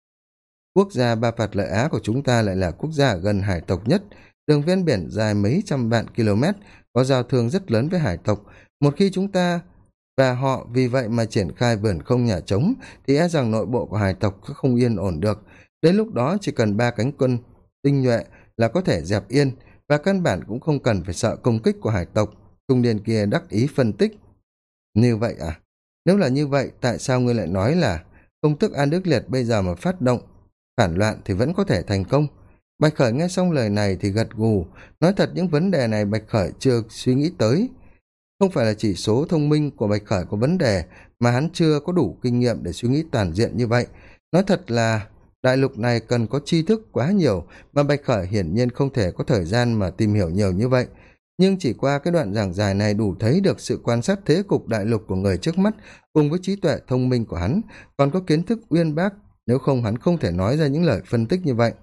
Quốc gia Ba Phạt Lợi Á của chúng ta lại là quốc gia gần hải tộc nhất, đường ven biển dài mấy trăm vạn km, có giao thương rất lớn với hải tộc. Một khi chúng ta và họ vì vậy mà triển khai vườn không nhà trống, thì e rằng nội bộ của hải tộc không yên ổn được. Đến lúc đó chỉ cần 3 cánh quân tinh nhuệ là có thể dẹp yên, và căn bản cũng không cần phải sợ công kích của hải tộc. Trung niên kia đắc ý phân tích. Như vậy à? nếu là như vậy tại sao ngươi lại nói là công tước An Đức Liệt bây giờ mà phát động phản loạn thì vẫn có thể thành công? Bạch Khởi nghe xong lời này thì gật gù, nói thật những vấn đề này Bạch Khởi chưa suy nghĩ tới. Không phải là chỉ số thông minh của Bạch Khởi có vấn đề, mà hắn chưa có đủ kinh nghiệm để suy nghĩ toàn diện như vậy. Nói thật là đại lục này cần có tri thức quá nhiều, mà Bạch Khởi hiển nhiên không thể có thời gian mà tìm hiểu nhiều như vậy. Nhưng chỉ qua cái đoạn giảng giải này đủ thấy được sự quan sát thế cục đại lục của người trước mắt, cùng với trí tuệ thông minh của hắn, còn có kiến thức uyên bác, nếu không hắn không thể nói ra những lời phân tích như vậy.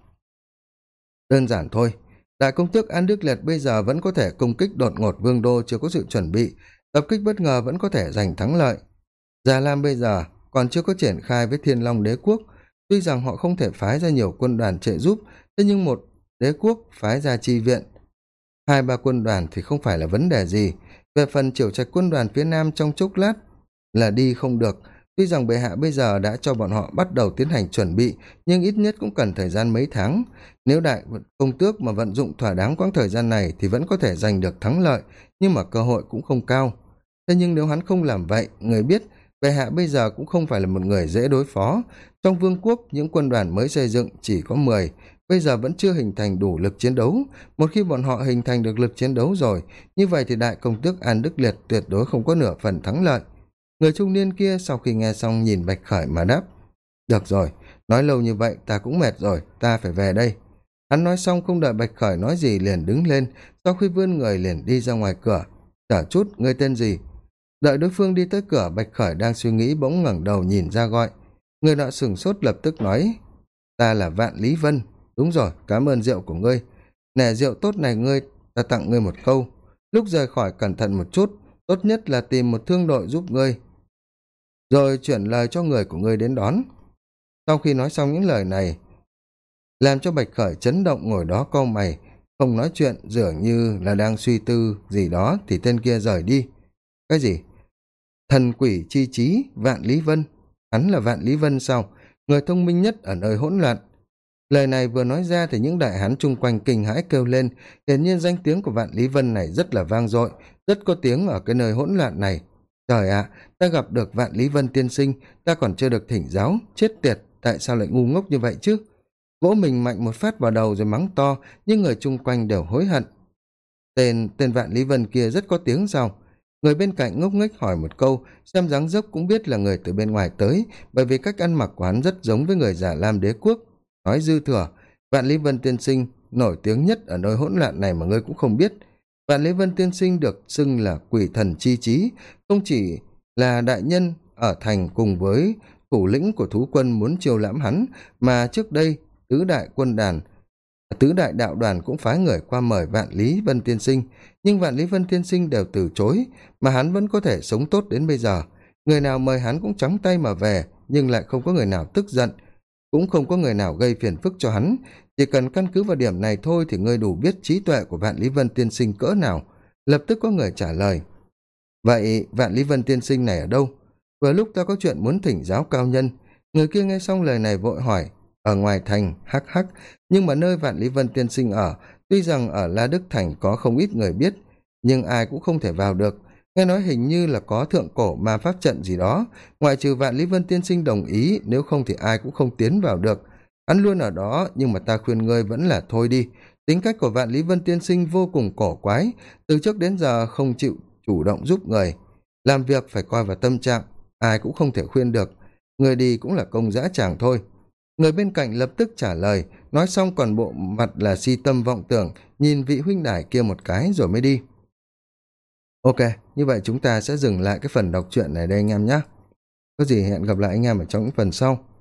Đơn giản thôi, đại công tước An Đức Liệt bây giờ vẫn có thể công kích đột ngột vương đô chưa có sự chuẩn bị, tập kích bất ngờ vẫn có thể giành thắng lợi. Già Lam bây giờ còn chưa có triển khai với Thiên Long đế quốc, tuy rằng họ không thể phái ra nhiều quân đoàn trợ giúp, thế nhưng một đế quốc phái ra chi viện 2-3 quân đoàn thì không phải là vấn đề gì. Về phần Triều Trạch quân đoàn phía nam trong chốc lát là đi không được, tuy rằng bệ hạ bây giờ đã cho bọn họ bắt đầu tiến hành chuẩn bị, nhưng ít nhất cũng cần thời gian mấy tháng. Nếu đại công tước mà vận dụng thỏa đáng quãng thời gian này thì vẫn có thể giành được thắng lợi, nhưng mà cơ hội cũng không cao. Thế nhưng nếu hắn không làm vậy, người biết bệ hạ bây giờ cũng không phải là một người dễ đối phó. Trong vương quốc những quân đoàn mới xây dựng chỉ có 10, bây giờ vẫn chưa hình thành đủ lực chiến đấu. Một khi bọn họ hình thành được lực chiến đấu rồi, như vậy thì đại công tước An Đức Liệt tuyệt đối không có nửa phần thắng lợi. Người trung niên kia sau khi nghe xong nhìn Bạch Khởi mà đáp: được rồi, nói lâu như vậy ta cũng mệt rồi, ta phải về đây. Hắn nói xong không đợi Bạch Khởi nói gì liền đứng lên, sau khi vươn người liền đi ra ngoài cửa. Chờ chút, ngươi tên gì? Đợi đối phương đi tới cửa, Bạch Khởi đang suy nghĩ bỗng ngẩng đầu nhìn ra gọi. Người nọ sửng sốt lập tức nói: ta là Vạn Lý Vân. Đúng rồi, cảm ơn rượu của ngươi. Nè, rượu tốt này ngươi, ta tặng ngươi một câu. Lúc rời khỏi cẩn thận một chút, tốt nhất là tìm một thương đội giúp ngươi, rồi chuyển lời cho người của ngươi đến đón. Sau khi nói xong những lời này, làm cho Bạch Khởi chấn động ngồi đó cau mày, không nói chuyện, dường như là đang suy tư gì đó, thì tên kia rời đi. Cái gì? Thần quỷ chi trí, Vạn Lý Vân. Hắn là Vạn Lý Vân sao? Người thông minh nhất ở nơi hỗn loạn. Lời này vừa nói ra thì những đại hán chung quanh kinh hãi kêu lên, hiển nhiên danh tiếng của Vạn Lý Vân này rất là vang dội, rất có tiếng ở cái nơi hỗn loạn này. Trời ạ, ta gặp được Vạn Lý Vân tiên sinh, ta còn chưa được thỉnh giáo, chết tiệt, tại sao lại ngu ngốc như vậy chứ? Vỗ mình mạnh một phát vào đầu rồi mắng to, nhưng người chung quanh đều hối hận. Tên Vạn Lý Vân kia rất có tiếng sao? Người bên cạnh ngốc nghếch hỏi một câu, xem dáng dấp cũng biết là người từ bên ngoài tới, bởi vì cách ăn mặc của hắn rất giống với người Già Lam đế quốc. Nói dư thừa, Vạn Lý Vân tiên sinh nổi tiếng nhất ở nơi hỗn loạn này mà ngươi cũng không biết. Vạn Lý Vân tiên sinh được xưng là quỷ thần chi trí, không chỉ là đại nhân ở thành cùng với thủ lĩnh của thú quân muốn chiêu lãm hắn, mà trước đây tứ đại đạo đoàn cũng phái người qua mời Vạn Lý Vân tiên sinh, nhưng Vạn Lý Vân tiên sinh đều từ chối, mà hắn vẫn có thể sống tốt đến bây giờ. Người nào mời hắn cũng trắng tay mà về, nhưng lại không có người nào tức giận, cũng không có người nào gây phiền phức cho hắn. Chỉ cần căn cứ vào điểm này thôi thì ngươi đủ biết trí tuệ của Vạn Lý Vân tiên sinh cỡ nào. Lập tức có người trả lời: vậy Vạn Lý Vân tiên sinh này ở đâu? Vừa lúc ta có chuyện muốn thỉnh giáo cao nhân. Người kia nghe xong lời này vội hỏi: ở ngoài thành, hắc hắc, nhưng mà nơi Vạn Lý Vân tiên sinh ở, tuy rằng ở La Đức Thành có không ít người biết, nhưng ai cũng không thể vào được. Nghe nói hình như là có thượng cổ ma pháp trận gì đó, ngoại trừ Vạn Lý Vân tiên sinh đồng ý, nếu không thì ai cũng không tiến vào được. Hắn luôn ở đó, nhưng mà ta khuyên ngươi vẫn là thôi đi. Tính cách của Vạn Lý Vân tiên sinh vô cùng cổ quái, từ trước đến giờ không chịu chủ động giúp người, làm việc phải coi vào tâm trạng, ai cũng không thể khuyên được. Người đi cũng là công dã tràng thôi. Người bên cạnh lập tức trả lời, nói xong còn bộ mặt là si tâm vọng tưởng, nhìn vị huynh đài kia một cái rồi mới đi. Ok, như vậy chúng ta sẽ dừng lại cái phần đọc truyện này đây anh em nhé. Có gì hẹn gặp lại anh em ở trong những phần sau.